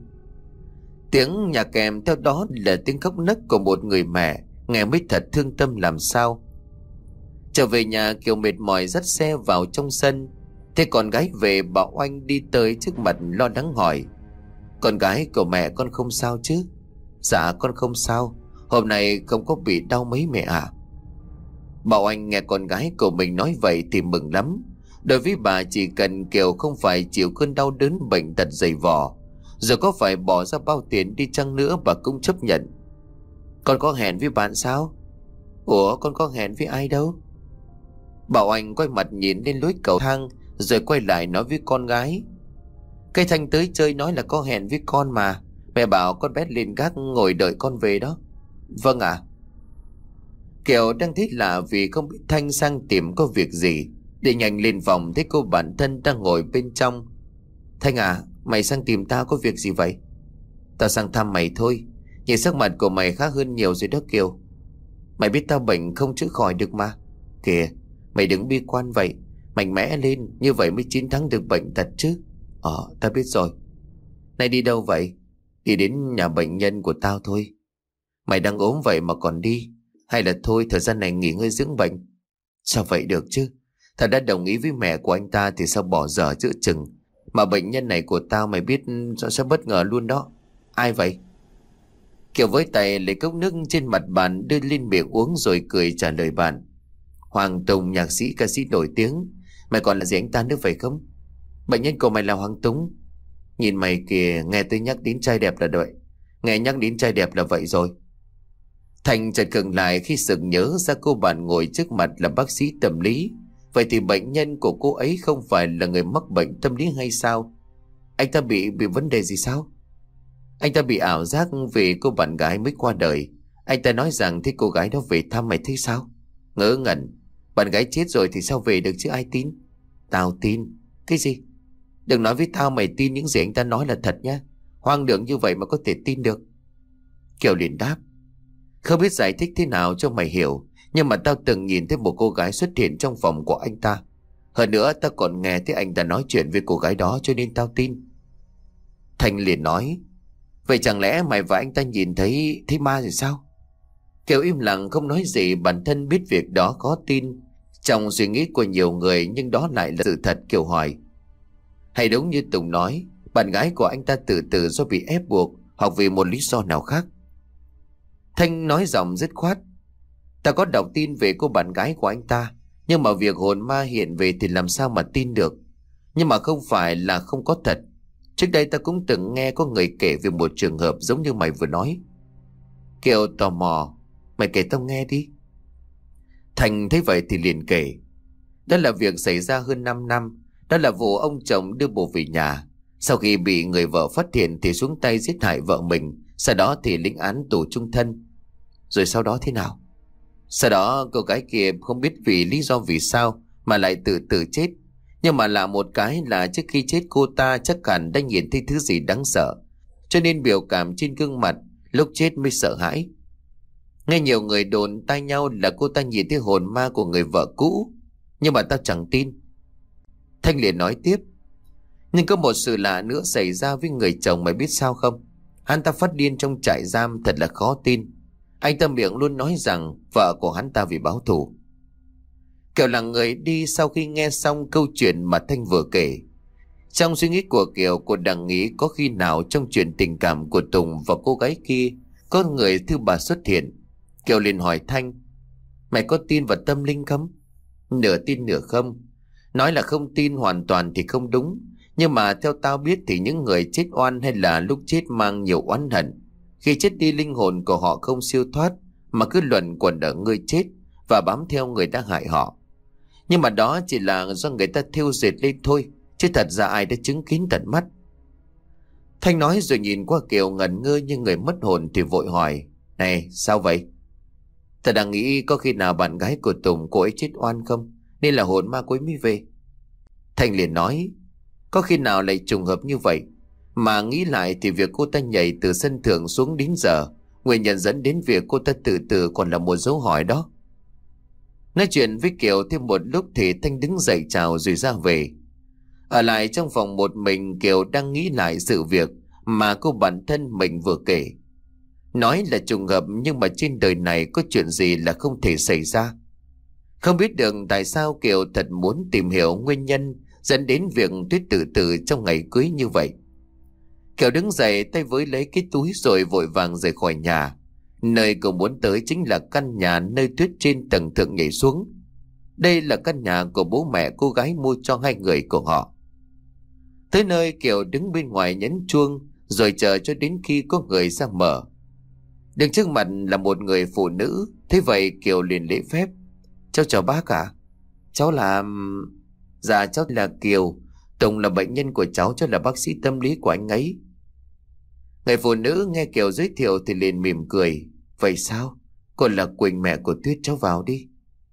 Speaker 1: Tiếng nhạc kèm theo đó là tiếng khóc nấc của một người mẹ, nghe mới thật thương tâm làm sao. Trở về nhà, Kiều mệt mỏi dắt xe vào trong sân. Thế con gái về, bà Oanh đi tới trước mặt lo lắng hỏi, con gái của mẹ con không sao chứ? Dạ con không sao, hôm nay không có bị đau mấy mẹ ạ. À? Bà Oanh nghe con gái của mình nói vậy thì mừng lắm. Đối với bà, chỉ cần Kiều không phải chịu cơn đau đớn bệnh tật dày vò, Rồi có phải bỏ ra bao tiền đi chăng nữa bà cũng chấp nhận. Con có hẹn với bạn sao? Ủa con có hẹn với ai đâu? Bảo Anh quay mặt nhìn lên lối cầu thang, rồi quay lại nói với con gái. Cây Thanh tới chơi nói là có hẹn với con mà. Mẹ bảo con bé lên gác ngồi đợi con về đó. Vâng ạ. À? Kiều đang thấy lạ vì không biết Thanh sang tìm có việc gì. Để nhanh lên phòng thấy cô bạn thân đang ngồi bên trong. Thanh à, mày sang tìm tao có việc gì vậy? Tao sang thăm mày thôi. Nhìn sắc mặt của mày khác hơn nhiều rồi đó Kiều. Mày biết tao bệnh không chữa khỏi được mà. Kìa, mày đừng bi quan vậy. Mạnh mẽ lên, như vậy mới chiến thắng được bệnh tật chứ. Ờ, tao biết rồi. Này đi đâu vậy? Đi đến nhà bệnh nhân của tao thôi. Mày đang ốm vậy mà còn đi? Hay là thôi thời gian này nghỉ ngơi dưỡng bệnh? Sao vậy được chứ? Tao đã đồng ý với mẹ của anh ta thì sao bỏ dở giữa chừng. Mà bệnh nhân này của tao mày biết sẽ bất ngờ luôn đó. Ai vậy? Kiều với tay lấy cốc nước trên mặt bàn đưa lên miệng uống rồi cười trả lời bạn. Hoàng Tùng, nhạc sĩ ca sĩ nổi tiếng. Mày còn là gì anh ta nữa phải không? Bệnh nhân của mày là Hoàng Tùng. Nhìn mày kìa, nghe tôi nhắc đến trai đẹp là vậy. Nghe nhắc đến trai đẹp là vậy rồi. Thành chợt khựng lại khi sực nhớ ra cô bạn ngồi trước mặt là bác sĩ tâm lý. Vậy thì bệnh nhân của cô ấy không phải là người mắc bệnh tâm lý hay sao? Anh ta bị bị vấn đề gì sao? Anh ta bị ảo giác vì cô bạn gái mới qua đời. Anh ta nói rằng thấy cô gái đó về thăm mày thấy sao? Ngớ ngẩn. Bạn gái chết rồi thì sao về được chứ ai tin? Tao tin. Cái gì? Đừng nói với tao mày tin những gì anh ta nói là thật nhá. Hoang đường như vậy mà có thể tin được. Kiều liền đáp. Không biết giải thích thế nào cho mày hiểu, nhưng mà tao từng nhìn thấy một cô gái xuất hiện trong phòng của anh ta. Hơn nữa tao còn nghe thấy anh ta nói chuyện với cô gái đó cho nên tao tin. Thành liền nói. Vậy chẳng lẽ mày và anh ta nhìn thấy thấy ma rồi sao? Kiều im lặng không nói gì. Bản thân biết việc đó khó tin trong suy nghĩ của nhiều người, nhưng đó lại là sự thật. Kiều hỏi. Hay đúng như Tùng nói, bạn gái của anh ta tự tử do bị ép buộc hoặc vì một lý do nào khác? Thanh nói giọng dứt khoát. Ta có đọc tin về cô bạn gái của anh ta, nhưng mà việc hồn ma hiện về thì làm sao mà tin được. Nhưng mà không phải là không có thật. Trước đây ta cũng từng nghe có người kể về một trường hợp giống như mày vừa nói. Kiều tò mò. Mày kể tao nghe đi. Thành thấy vậy thì liền kể. Đó là việc xảy ra hơn 5 năm. Đó là vụ ông chồng đưa bồ về nhà. Sau khi bị người vợ phát hiện thì xuống tay giết hại vợ mình. Sau đó thì lĩnh án tù chung thân. Rồi sau đó thế nào? Sau đó cô gái kia không biết vì lý do vì sao mà lại tự tử chết. Nhưng mà là một cái là trước khi chết cô ta chắc hẳn đã nhìn thấy thứ gì đáng sợ, cho nên biểu cảm trên gương mặt lúc chết mới sợ hãi. Nghe nhiều người đồn tai nhau là cô ta nhìn thấy hồn ma của người vợ cũ, nhưng mà tao chẳng tin. Thanh liền nói tiếp. Nhưng có một sự lạ nữa xảy ra với người chồng mày biết sao không? Hắn ta phát điên trong trại giam thật là khó tin. Anh ta miệng luôn nói rằng vợ của hắn ta vì báo thù. Kiều là người đi sau khi nghe xong câu chuyện mà Thanh vừa kể. Trong suy nghĩ của Kiều, cô đang nghĩ có khi nào trong chuyện tình cảm của Tùng và cô gái kia có người thứ ba xuất hiện. Kiều liền hỏi Thanh. Mày có tin vào tâm linh không? Nửa tin nửa không. Nói là không tin hoàn toàn thì không đúng. Nhưng mà theo tao biết thì những người chết oan hay là lúc chết mang nhiều oán hận, khi chết đi linh hồn của họ không siêu thoát mà cứ luẩn quẩn ở người chết và bám theo người đã hại họ. Nhưng mà đó chỉ là do người ta thêu dệt lên thôi, chứ thật ra ai đã chứng kiến tận mắt. Thanh nói rồi nhìn qua Kiều ngẩn ngơ như người mất hồn thì vội hỏi. Này sao vậy? Ta đang nghĩ có khi nào bạn gái của Tùng cô ấy chết oan không, nên là hồn ma cô ấy mới về. Thanh liền nói. Có khi nào lại trùng hợp như vậy. Mà nghĩ lại thì việc cô ta nhảy từ sân thượng xuống đến giờ, nguyên nhân dẫn đến việc cô ta tự tử còn là một dấu hỏi đó. Nói chuyện với Kiều thêm một lúc thì Thanh đứng dậy chào rồi ra về. Ở lại trong phòng một mình, Kiều đang nghĩ lại sự việc mà cô bản thân mình vừa kể. Nói là trùng hợp, nhưng mà trên đời này có chuyện gì là không thể xảy ra. Không biết được tại sao Kiều thật muốn tìm hiểu nguyên nhân dẫn đến việc Tuyết tự tử trong ngày cưới như vậy. Kiều đứng dậy tay với lấy cái túi rồi vội vàng rời khỏi nhà. Nơi cô muốn tới chính là căn nhà nơi Tuyết trên tầng thượng nhảy xuống. Đây là căn nhà của bố mẹ cô gái mua cho hai người của họ. Tới nơi, Kiều đứng bên ngoài nhấn chuông rồi chờ cho đến khi có người ra mở. Đứng trước mặt là một người phụ nữ. Thế vậy Kiều liền lễ phép: "Cháu chào bác ạ." À? "Cháu là..." "Dạ cháu là Kiều. Tùng là bệnh nhân của cháu, cháu là bác sĩ tâm lý của anh ấy." Người phụ nữ nghe Kiều giới thiệu thì liền mỉm cười: "Vậy sao? Cô là Quỳnh, mẹ của Tuyết, cháu vào đi."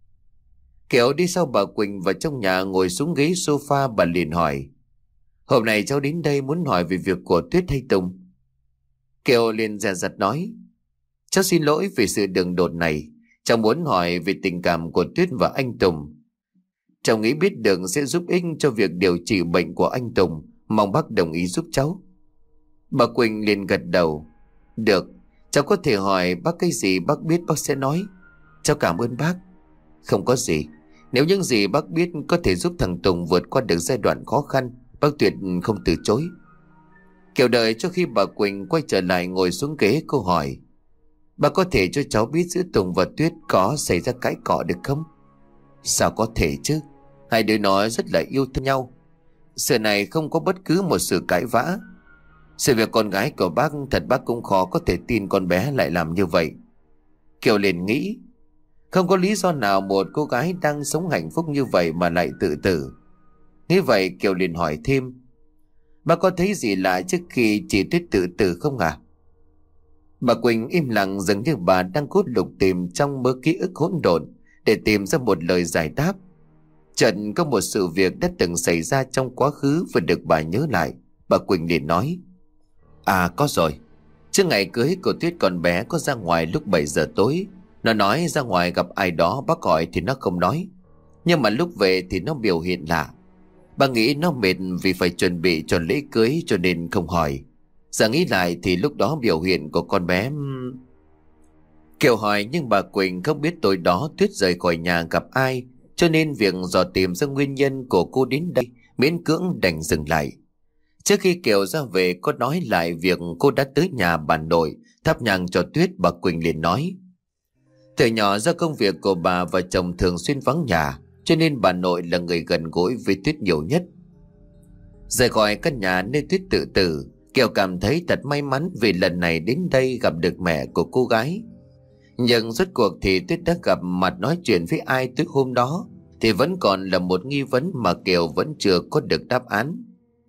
Speaker 1: Kiều đi sau bà Quỳnh vào trong nhà, ngồi xuống ghế sofa. Bà liền hỏi: "Hôm nay cháu đến đây muốn hỏi về việc của Tuyết hay Tùng?" Kiều liền dè dặt nói: "Cháu xin lỗi vì sự đường đột này. Cháu muốn hỏi về tình cảm của Tuyết và anh Tùng. Cháu nghĩ biết được sẽ giúp ích cho việc điều trị bệnh của anh Tùng. Mong bác đồng ý giúp cháu." Bà Quỳnh liền gật đầu: "Được, cháu có thể hỏi bác cái gì bác biết bác sẽ nói. Cháu cảm ơn bác." "Không có gì. Nếu những gì bác biết có thể giúp thằng Tùng vượt qua được giai đoạn khó khăn, bác tuyệt không từ chối." Kiều đợi cho khi bà Quỳnh quay trở lại ngồi xuống ghế, cô hỏi: "Bác có thể cho cháu biết giữa Tùng và Tuyết có xảy ra cãi cọ được không?" "Sao có thể chứ. Hai đứa nó rất là yêu thương nhau. Sự này không có bất cứ một sự cãi vã. Sự việc con gái của bác, thật bác cũng khó có thể tin con bé lại làm như vậy." Kiều liền nghĩ, không có lý do nào một cô gái đang sống hạnh phúc như vậy mà lại tự tử. Nghĩ vậy Kiều liền hỏi thêm: "Bác có thấy gì lạ trước khi chị Tuyết tự tử không à?" Bà Quỳnh im lặng, dường như bà đang cốt lục tìm trong mớ ký ức hỗn độn để tìm ra một lời giải đáp. Chợt có một sự việc đã từng xảy ra trong quá khứ vừa được bà nhớ lại. Bà Quỳnh liền nói: "À có rồi. Trước ngày cưới của Tuyết, con bé có ra ngoài lúc bảy giờ tối. Nó nói ra ngoài gặp ai đó, bác hỏi thì nó không nói. Nhưng mà lúc về thì nó biểu hiện lạ. Bà nghĩ nó mệt vì phải chuẩn bị cho lễ cưới cho nên không hỏi. Giờ nghĩ lại thì lúc đó biểu hiện của con bé..." Kiều hỏi nhưng bà Quỳnh không biết tối đó Tuyết rời khỏi nhà gặp ai, cho nên việc dò tìm ra nguyên nhân của cô đến đây miễn cưỡng đành dừng lại. Trước khi Kiều ra về có nói lại việc cô đã tới nhà bà nội thắp nhang cho Tuyết. Bà Quỳnh liền nói: "Từ nhỏ do công việc của bà và chồng thường xuyên vắng nhà, cho nên bà nội là người gần gũi với Tuyết nhiều nhất. Rời khỏi căn nhà nơi Tuyết tự tử, Kiều cảm thấy thật may mắn vì lần này đến đây gặp được mẹ của cô gái. Nhưng rốt cuộc thì Tuyết đã gặp mặt nói chuyện với ai tối hôm đó thì vẫn còn là một nghi vấn mà Kiều vẫn chưa có được đáp án."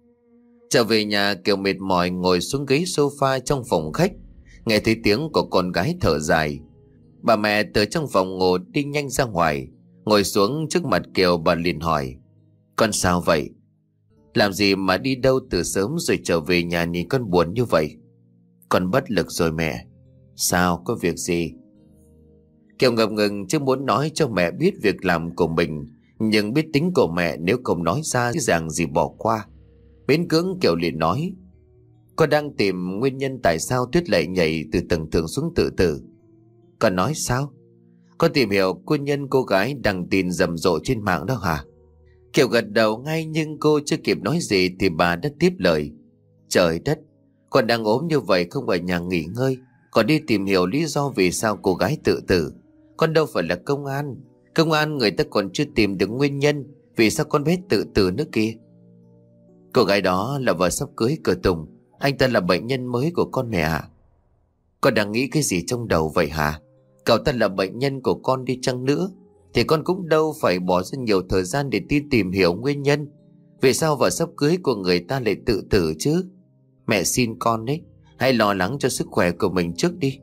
Speaker 1: Trở về nhà, Kiều mệt mỏi ngồi xuống ghế sofa trong phòng khách, nghe thấy tiếng của con gái thở dài. Bà mẹ từ trong phòng ngủ đi nhanh ra ngoài, ngồi xuống trước mặt Kiều. Bà liền hỏi: "Con sao vậy? Làm gì mà đi đâu từ sớm rồi trở về nhà nhìn con buồn như vậy?" "Con bất lực rồi mẹ." "Sao, có việc gì?" Kiều ngập ngừng chứ muốn nói cho mẹ biết việc làm của mình, nhưng biết tính của mẹ, nếu không nói ra dễ dàng gì bỏ qua. Miễn cưỡng Kiều liền nói: "Con đang tìm nguyên nhân tại sao Tuyết lại nhảy từ tầng thượng xuống tự tử." "Con nói sao? Con tìm hiểu nguyên nhân cô gái đăng tin rầm rộ trên mạng đó hả?" Kiều gật đầu ngay, nhưng cô chưa kịp nói gì thì bà đã tiếp lời: "Trời đất, con đang ốm như vậy không ở nhà nghỉ ngơi, còn đi tìm hiểu lý do vì sao cô gái tự tử. Con đâu phải là công an. Công an người ta còn chưa tìm được nguyên nhân vì sao con bé tự tử nữa kìa." "Cô gái đó là vợ sắp cưới của Tùng. Anh ta là bệnh nhân mới của con mẹ à?" "Con đang nghĩ cái gì trong đầu vậy hả? Cậu ta là bệnh nhân của con đi chăng nữa thì con cũng đâu phải bỏ ra nhiều thời gian để đi tìm hiểu nguyên nhân vì sao vợ sắp cưới của người ta lại tự tử chứ. Mẹ xin con đấy, hãy lo lắng cho sức khỏe của mình trước đi."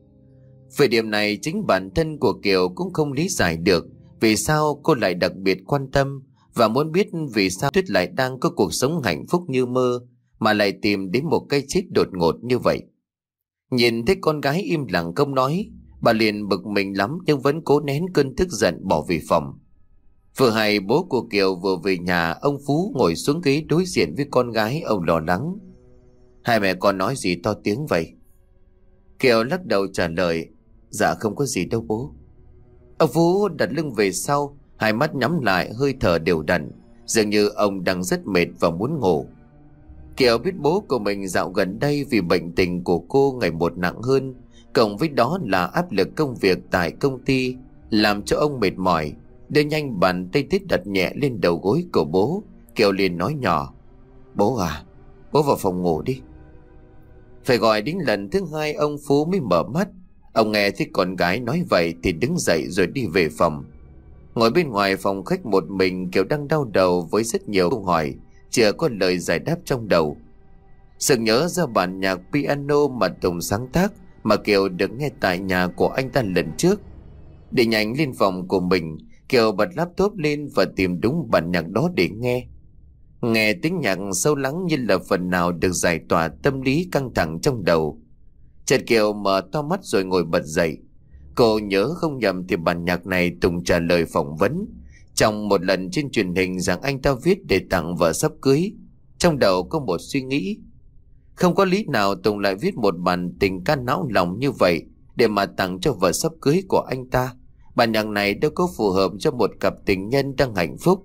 Speaker 1: Về điểm này chính bản thân của Kiều cũng không lý giải được vì sao cô lại đặc biệt quan tâm và muốn biết vì sao Tuyết lại đang có cuộc sống hạnh phúc như mơ mà lại tìm đến một cái chết đột ngột như vậy. Nhìn thấy con gái im lặng không nói, bà liền bực mình lắm nhưng vẫn cố nén cơn tức giận bỏ về phòng. Vừa hay bố của Kiều vừa về nhà, ông Phú ngồi xuống ghế đối diện với con gái. Ông lo lắng: "Hai mẹ con nói gì to tiếng vậy?" Kiều lắc đầu trả lời: "Dạ không có gì đâu bố." Ông Phú đặt lưng về sau, hai mắt nhắm lại, hơi thở đều đặn, dường như ông đang rất mệt và muốn ngủ. Kiều biết bố của mình dạo gần đây vì bệnh tình của cô ngày một nặng hơn, cộng với đó là áp lực công việc tại công ty làm cho ông mệt mỏi. Đưa nhanh bàn tay tít đặt nhẹ lên đầu gối của bố, Kiều liền nói nhỏ: "Bố à, bố vào phòng ngủ đi." Phải gọi đến lần thứ hai ông Phú mới mở mắt. Ông nghe thấy con gái nói vậy thì đứng dậy rồi đi về phòng. Ngồi bên ngoài phòng khách một mình, Kiều đang đau đầu với rất nhiều câu hỏi, chưa có lời giải đáp trong đầu. Sực nhớ ra bản nhạc piano mà Tùng sáng tác mà Kiều được nghe tại nhà của anh ta lần trước. Đi nhanh lên phòng của mình, Kiều bật laptop lên và tìm đúng bản nhạc đó để nghe. Nghe tiếng nhạc sâu lắng như là phần nào được giải tỏa tâm lý căng thẳng trong đầu. Chợt Kiều mở to mắt rồi ngồi bật dậy. Cô nhớ không nhầm thì bản nhạc này Tùng trả lời phỏng vấn trong một lần trên truyền hình rằng anh ta viết để tặng vợ sắp cưới. Trong đầu có một suy nghĩ, không có lý nào Tùng lại viết một bản tình ca não lòng như vậy để mà tặng cho vợ sắp cưới của anh ta. Bản nhạc này đâu có phù hợp cho một cặp tình nhân đang hạnh phúc.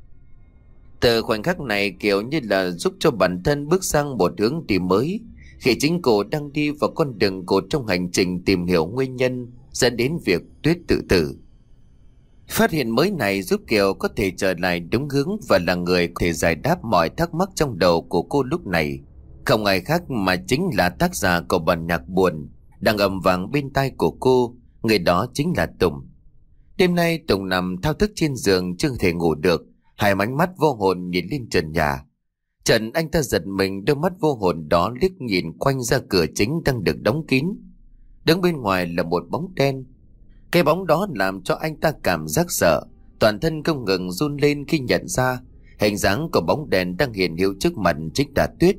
Speaker 1: Từ khoảnh khắc này, Kiều như là giúp cho bản thân bước sang một hướng đi mới, khi chính cô đang đi vào con đường cột trong hành trình tìm hiểu nguyên nhân dẫn đến việc Tuyết tự tử. Phát hiện mới này giúp Kiều có thể trở lại đúng hướng và là người có thể giải đáp mọi thắc mắc trong đầu của cô lúc này. Không ai khác mà chính là tác giả của bản nhạc buồn đang ầm vang bên tai của cô, người đó chính là Tùng. Đêm nay Tùng nằm thao thức trên giường chưa thể ngủ được, hai ánh mắt vô hồn nhìn lên trần nhà. Trần anh ta giật mình, đôi mắt vô hồn đó liếc nhìn quanh ra cửa chính đang được đóng kín. Đứng bên ngoài là một bóng đen. Cái bóng đó làm cho anh ta cảm giác sợ, toàn thân không ngừng run lên khi nhận ra hình dáng của bóng đen đang hiện hữu trước mặt chính là Tuyết.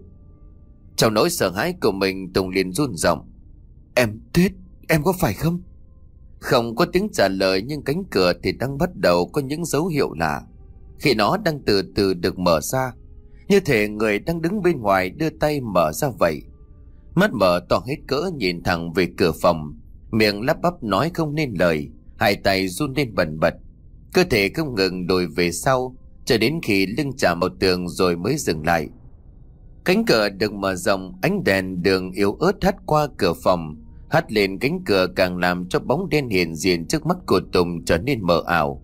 Speaker 1: Trong nỗi sợ hãi của mình, Tùng liền run giọng: "Em Tuyết, em có phải không?" Không có tiếng trả lời, nhưng cánh cửa thì đang bắt đầu có những dấu hiệu lạ. Khi nó đang từ từ được mở ra, như thể người đang đứng bên ngoài đưa tay mở ra vậy. Mắt mở to hết cỡ nhìn thẳng về cửa phòng, miệng lắp bắp nói không nên lời, hai tay run lên bần bật, cơ thể không ngừng lùi về sau cho đến khi lưng chạm vào tường rồi mới dừng lại. Cánh cửa được mở rộng, ánh đèn đường yếu ớt hắt qua cửa phòng, hắt lên cánh cửa càng làm cho bóng đen hiện diện trước mắt của Tùng trở nên mờ ảo.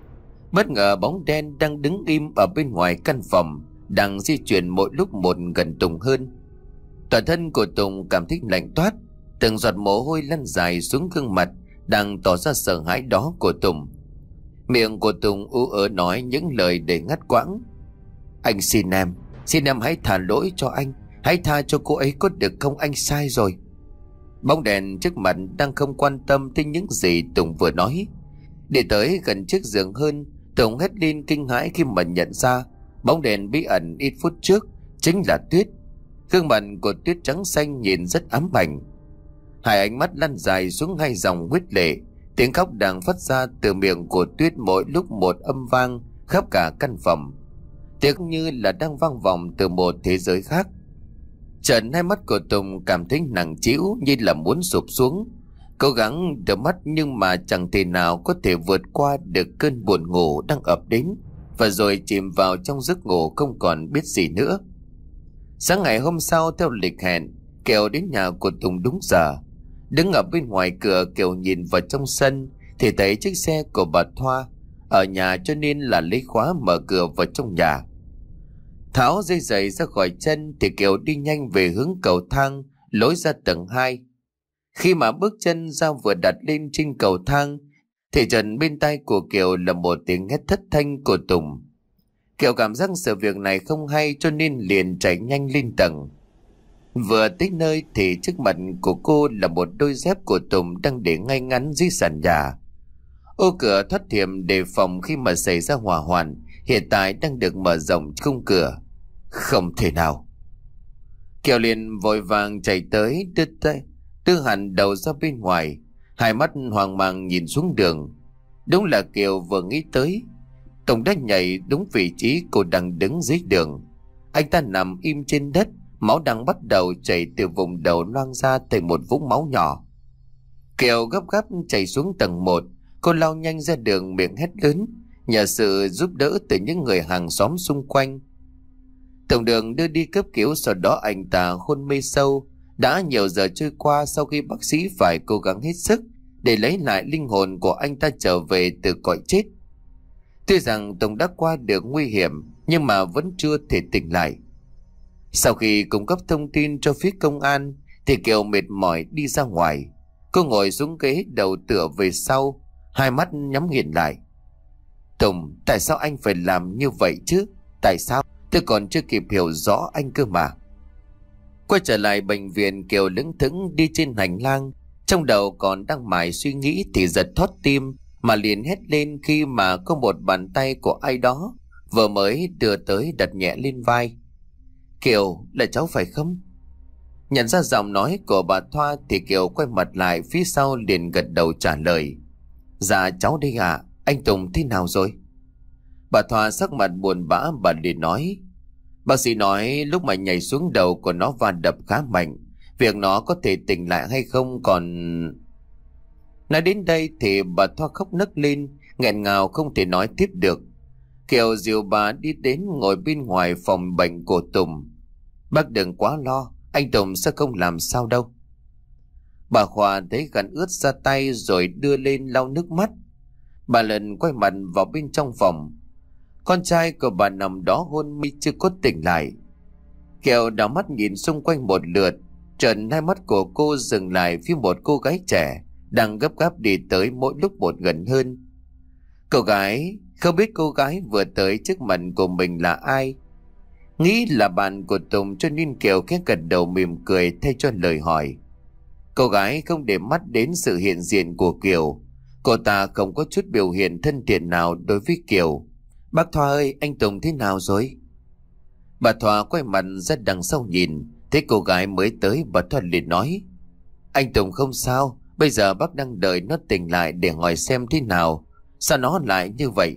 Speaker 1: Bất ngờ bóng đen đang đứng im ở bên ngoài căn phòng đang di chuyển mỗi lúc một gần Tùng hơn. Toàn thân của Tùng cảm thấy lạnh toát, từng giọt mồ hôi lăn dài xuống gương mặt đang tỏ ra sợ hãi đó của Tùng. Miệng của Tùng ú ớ nói những lời để ngắt quãng: "Anh xin em, xin em hãy thả lỗi cho anh, hãy tha cho cô ấy có được không, anh sai rồi." Bóng đèn trước mặt đang không quan tâm tới những gì Tùng vừa nói. Để tới gần chiếc giường hơn, Tùng hét lên kinh hãi khi mà nhận ra bóng đèn bí ẩn ít phút trước chính là Tuyết. Gương mặt của Tuyết trắng xanh nhìn rất ám ảnh, hai ánh mắt lăn dài xuống hai dòng huyết lệ. Tiếng khóc đang phát ra từ miệng của Tuyết mỗi lúc một âm vang khắp cả căn phòng, tiếng như là đang vang vọng từ một thế giới khác. Chợt hai mắt của Tùng cảm thấy nặng trĩu như là muốn sụp xuống, cố gắng đỡ mắt nhưng mà chẳng thể nào có thể vượt qua được cơn buồn ngủ đang ập đến, và rồi chìm vào trong giấc ngủ không còn biết gì nữa. Sáng ngày hôm sau theo lịch hẹn, Kiều đến nhà của Tùng đúng giờ. Đứng ở bên ngoài cửa, Kiều nhìn vào trong sân thì thấy chiếc xe của bà Thoa ở nhà, cho nên là lấy khóa mở cửa vào trong nhà. Tháo dây giày ra khỏi chân thì Kiều đi nhanh về hướng cầu thang lối ra tầng hai. Khi mà bước chân ra vừa đặt lên trên cầu thang thì trần bên tai của Kiều là một tiếng hét thất thanh của Tùng. Kiều cảm giác sự việc này không hay cho nên liền chạy nhanh lên tầng. Vừa tới nơi thì trước mặt của cô là một đôi dép của Tùng đang để ngay ngắn dưới sàn nhà. Ô cửa thoát hiểm đề phòng khi mà xảy ra hỏa hoạn hiện tại đang được mở rộng khung cửa. Không thể nào! Kiều liền vội vàng chạy tới, đưa tay đưa hẳn đầu ra bên ngoài, hai mắt hoang mang nhìn xuống đường. Đúng là Kiều vừa nghĩ tới, Tùng đã nhảy đúng vị trí cô đang đứng dưới đường. Anh ta nằm im trên đất, máu đang bắt đầu chảy từ vùng đầu loang ra thành một vũng máu nhỏ. Kiều gấp gáp chạy xuống tầng một, cô lao nhanh ra đường miệng hét lớn, nhờ sự giúp đỡ từ những người hàng xóm xung quanh. Tùng đường đưa đi cấp cứu, sau đó anh ta hôn mê sâu. Đã nhiều giờ trôi qua sau khi bác sĩ phải cố gắng hết sức để lấy lại linh hồn của anh ta trở về từ cõi chết. Tuy rằng Tùng đã qua được nguy hiểm nhưng mà vẫn chưa thể tỉnh lại. Sau khi cung cấp thông tin cho phía công an thì Kiều mệt mỏi đi ra ngoài. Cô ngồi xuống ghế đầu tựa về sau, hai mắt nhắm nghiền lại. Tùng, tại sao anh phải làm như vậy chứ? Tại sao? Tôi còn chưa kịp hiểu rõ anh cơ mà. Quay trở lại bệnh viện, Kiều lững thững đi trên hành lang. Trong đầu còn đang mải suy nghĩ thì giật thót tim, mà liền hét lên khi mà có một bàn tay của ai đó vừa mới đưa tới đặt nhẹ lên vai. Kiều, là cháu phải không? Nhận ra giọng nói của bà Thoa thì Kiều quay mặt lại phía sau, liền gật đầu trả lời. Dạ cháu đây ạ. À, anh Tùng thế nào rồi? Bà Thoa sắc mặt buồn bã, bà liền nói. Bác sĩ nói lúc mà nhảy xuống đầu của nó va đập khá mạnh. Việc nó có thể tỉnh lại hay không còn... Nói đến đây thì bà Thoa khóc nấc lên, nghẹn ngào không thể nói tiếp được. Kiều dìu bà đi đến ngồi bên ngoài phòng bệnh của Tùng. Bác đừng quá lo, anh Tùng sẽ không làm sao đâu. Bà Khoa thấy gắn ướt ra tay rồi đưa lên lau nước mắt. Bà lần quay mặt vào bên trong phòng. Con trai của bà nằm đó hôn mê chưa có tỉnh lại. Kiều đảo mắt nhìn xung quanh một lượt, trần hai mắt của cô dừng lại phía một cô gái trẻ đang gấp gáp đi tới, mỗi lúc một gần hơn. Cô gái không biết cô gái vừa tới trước mặt của mình là ai. Nghĩ là bạn của Tùng cho nên Kiều khẽ gật đầu mỉm cười thay cho lời hỏi. Cô gái không để mắt đến sự hiện diện của Kiều. Cô ta không có chút biểu hiện thân thiện nào đối với Kiều. Bác Thoa ơi, anh Tùng thế nào rồi? Bà Thoa quay mặt ra đằng sau nhìn, thấy cô gái mới tới, bà Thoa liền nói. Anh Tùng không sao, bây giờ bác đang đợi nó tỉnh lại để hỏi xem thế nào. Sao nó lại như vậy?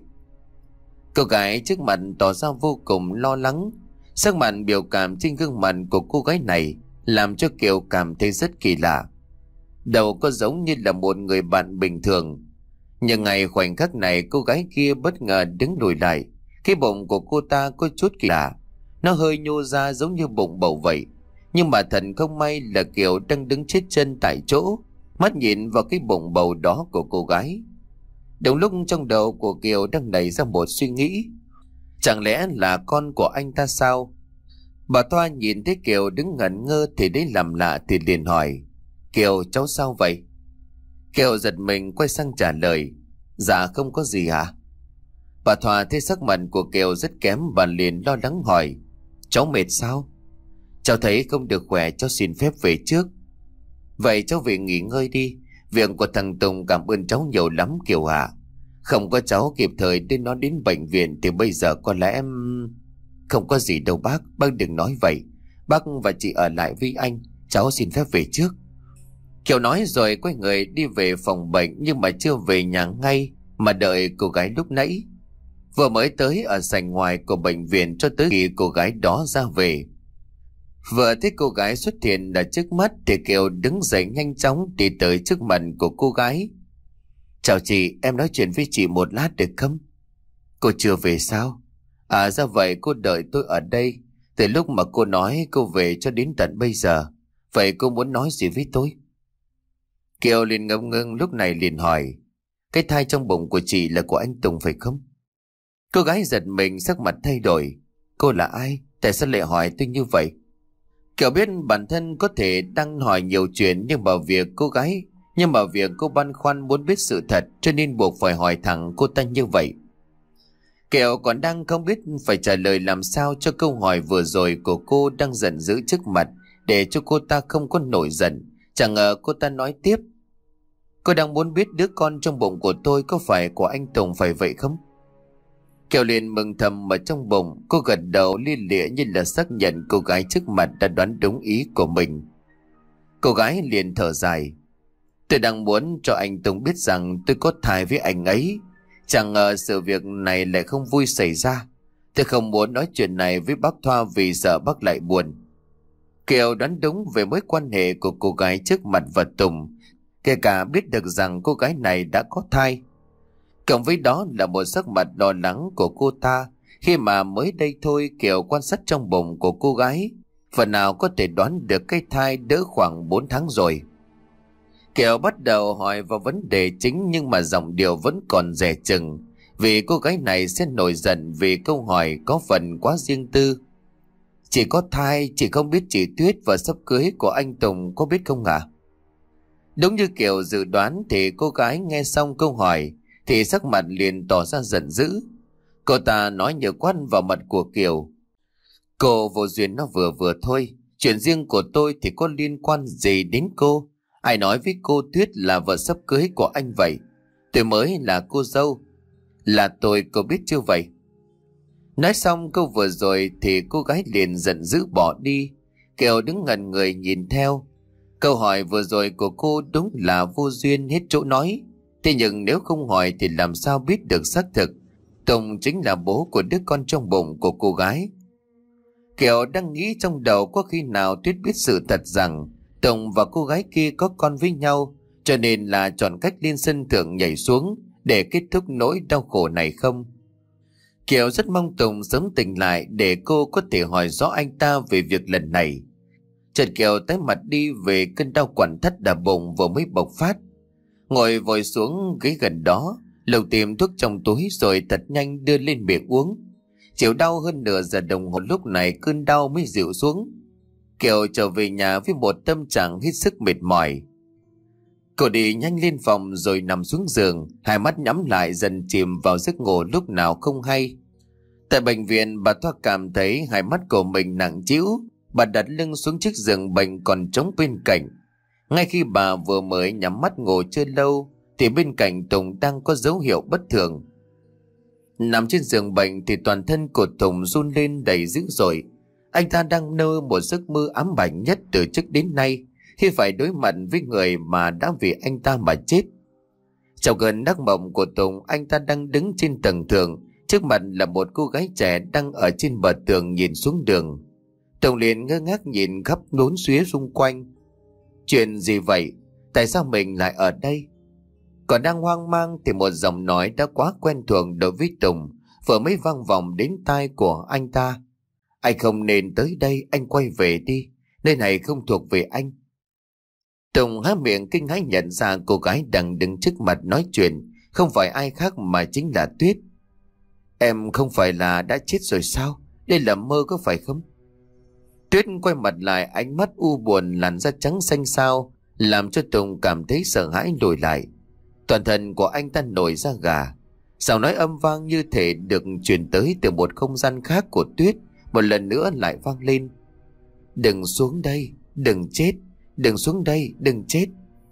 Speaker 1: Cô gái trước mặt tỏ ra vô cùng lo lắng. Sắc mặt biểu cảm trên gương mặt của cô gái này làm cho Kiều cảm thấy rất kỳ lạ. Đầu có giống như là một người bạn bình thường, nhưng ngay khoảnh khắc này cô gái kia bất ngờ đứng lùi lại. Cái bụng của cô ta có chút kỳ lạ, nó hơi nhô ra giống như bụng bầu vậy. Nhưng mà thật không may là Kiều đang đứng chết chân tại chỗ, mắt nhìn vào cái bụng bầu đó của cô gái. Đúng lúc trong đầu của Kiều đang nảy ra một suy nghĩ, chẳng lẽ là con của anh ta sao? Bà Thoa nhìn thấy Kiều đứng ngẩn ngơ thì đấy làm lạ thì liền hỏi. Kiều, cháu sao vậy? Kiều giật mình quay sang trả lời. Dạ không có gì hả? Bà Thoa thấy sắc mặt của Kiều rất kém, bà liền lo lắng hỏi. Cháu mệt sao? Cháu thấy không được khỏe, cháu xin phép về trước. Vậy cháu về nghỉ ngơi đi. Việc của thằng Tùng cảm ơn cháu nhiều lắm Kiều ạ. Không có cháu kịp thời đưa nó đến bệnh viện thì bây giờ có lẽ em... Không có gì đâu bác, bác đừng nói vậy. Bác và chị ở lại với anh, cháu xin phép về trước. Kiều nói rồi quay người đi về phòng bệnh, nhưng mà chưa về nhà ngay mà đợi cô gái lúc nãy. Vừa mới tới ở sảnh ngoài của bệnh viện cho tới khi cô gái đó ra về. Vừa thấy cô gái xuất hiện ở trước mắt thì Kiều đứng dậy nhanh chóng đi tới trước mặt của cô gái. Chào chị, em nói chuyện với chị một lát được không? Cô chưa về sao? À ra vậy, cô đợi tôi ở đây từ lúc mà cô nói cô về cho đến tận bây giờ. Vậy cô muốn nói gì với tôi? Kiều liền ngập ngừng, lúc này liền hỏi. Cái thai trong bụng của chị là của anh Tùng phải không? Cô gái giật mình, sắc mặt thay đổi. Cô là ai? Tại sao lại hỏi tôi như vậy? Kiều biết bản thân có thể đang hỏi nhiều chuyện, nhưng mà việc cô gái Nhưng mà việc cô băn khoăn muốn biết sự thật, cho nên buộc phải hỏi thẳng cô ta như vậy. Kiều còn đang không biết phải trả lời làm sao cho câu hỏi vừa rồi của cô đang giận dữ trước mặt, để cho cô ta không có nổi giận. Chẳng ngờ cô ta nói tiếp. Cô đang muốn biết đứa con trong bụng của tôi có phải của anh Tùng phải vậy không? Kiều liền mừng thầm ở trong bụng. Cô gật đầu lia lịa như là xác nhận cô gái trước mặt đã đoán đúng ý của mình. Cô gái liền thở dài. Tôi đang muốn cho anh Tùng biết rằng tôi có thai với anh ấy. Chẳng ngờ sự việc này lại không vui xảy ra. Tôi không muốn nói chuyện này với bác Thoa vì sợ bác lại buồn. Kiều đoán đúng về mối quan hệ của cô gái trước mặt và Tùng, kể cả biết được rằng cô gái này đã có thai. Cộng với đó là một sắc mặt lo lắng của cô ta, khi mà mới đây thôi Kiều quan sát trong bụng của cô gái, phần nào có thể đoán được cái thai đỡ khoảng bốn tháng rồi. Kiều bắt đầu hỏi vào vấn đề chính, nhưng mà giọng điệu vẫn còn dè chừng, vì cô gái này sẽ nổi giận vì câu hỏi có phần quá riêng tư. Chị có thai, chị không biết chị Tuyết và sắp cưới của anh Tùng có biết không ạ? Đúng như Kiều dự đoán thì cô gái nghe xong câu hỏi thì sắc mặt liền tỏ ra giận dữ. Cô ta nói như quát vào mặt của Kiều. Cô vô duyên nó vừa vừa thôi. Chuyện riêng của tôi thì có liên quan gì đến cô? Ai nói với cô Tuyết là vợ sắp cưới của anh vậy? Tôi mới là cô dâu. Là tôi, cô biết chưa vậy? Nói xong câu vừa rồi thì cô gái liền giận dữ bỏ đi. Kiều đứng ngẩn người nhìn theo. Câu hỏi vừa rồi của cô đúng là vô duyên hết chỗ nói. Thế nhưng nếu không hỏi thì làm sao biết được xác thực Tùng chính là bố của đứa con trong bụng của cô gái. Kiều đang nghĩ trong đầu có khi nào Tuyết biết sự thật rằng Tùng và cô gái kia có con với nhau, cho nên là chọn cách lên sân thượng nhảy xuống để kết thúc nỗi đau khổ này không? Kiều rất mong Tùng sớm tỉnh lại để cô có thể hỏi rõ anh ta về việc lần này. Chợt Kiều tái mặt đi về cơn đau quặn thắt đà bụng vừa mới bộc phát. Ngồi vội xuống ghế gần đó, Lục tìm thuốc trong túi rồi thật nhanh đưa lên miệng uống. Chịu đau hơn nửa giờ đồng hồ lúc này cơn đau mới dịu xuống. Kiều trở về nhà với một tâm trạng hết sức mệt mỏi. Cô đi nhanh lên phòng rồi nằm xuống giường, hai mắt nhắm lại dần chìm vào giấc ngủ lúc nào không hay. Tại bệnh viện, bà Thoa cảm thấy hai mắt của mình nặng trĩu. Bà đặt lưng xuống chiếc giường bệnh còn trống bên cạnh. Ngay khi bà vừa mới nhắm mắt ngủ chưa lâu thì bên cạnh Tùng đang có dấu hiệu bất thường. Nằm trên giường bệnh thì toàn thân của Tùng run lên đầy dữ dội. Anh ta đang nơ một giấc mơ ám ảnh nhất từ trước đến nay khi phải đối mặt với người mà đã vì anh ta mà chết. Trong cơn ác mộng của Tùng, anh ta đang đứng trên tầng thượng, trước mặt là một cô gái trẻ đang ở trên bờ tường nhìn xuống đường. Tùng liền ngơ ngác nhìn khắp bốn phía xung quanh. Chuyện gì vậy? Tại sao mình lại ở đây? Còn đang hoang mang thì một giọng nói đã quá quen thuộc đối với Tùng vừa mới vang vọng đến tai của anh ta. Anh không nên tới đây, anh quay về đi. Nơi này không thuộc về anh. Tùng há miệng kinh hãi nhận ra cô gái đang đứng trước mặt nói chuyện không phải ai khác mà chính là Tuyết. Em không phải là đã chết rồi sao? Đây là mơ có phải không? Tuyết quay mặt lại, ánh mắt u buồn, làn da trắng xanh xao làm cho Tùng cảm thấy sợ hãi lùi lại. Toàn thân của anh ta nổi da gà. Giọng nói âm vang như thể được truyền tới từ một không gian khác của Tuyết một lần nữa lại vang lên. Đừng xuống đây, đừng chết, đừng xuống đây, đừng chết.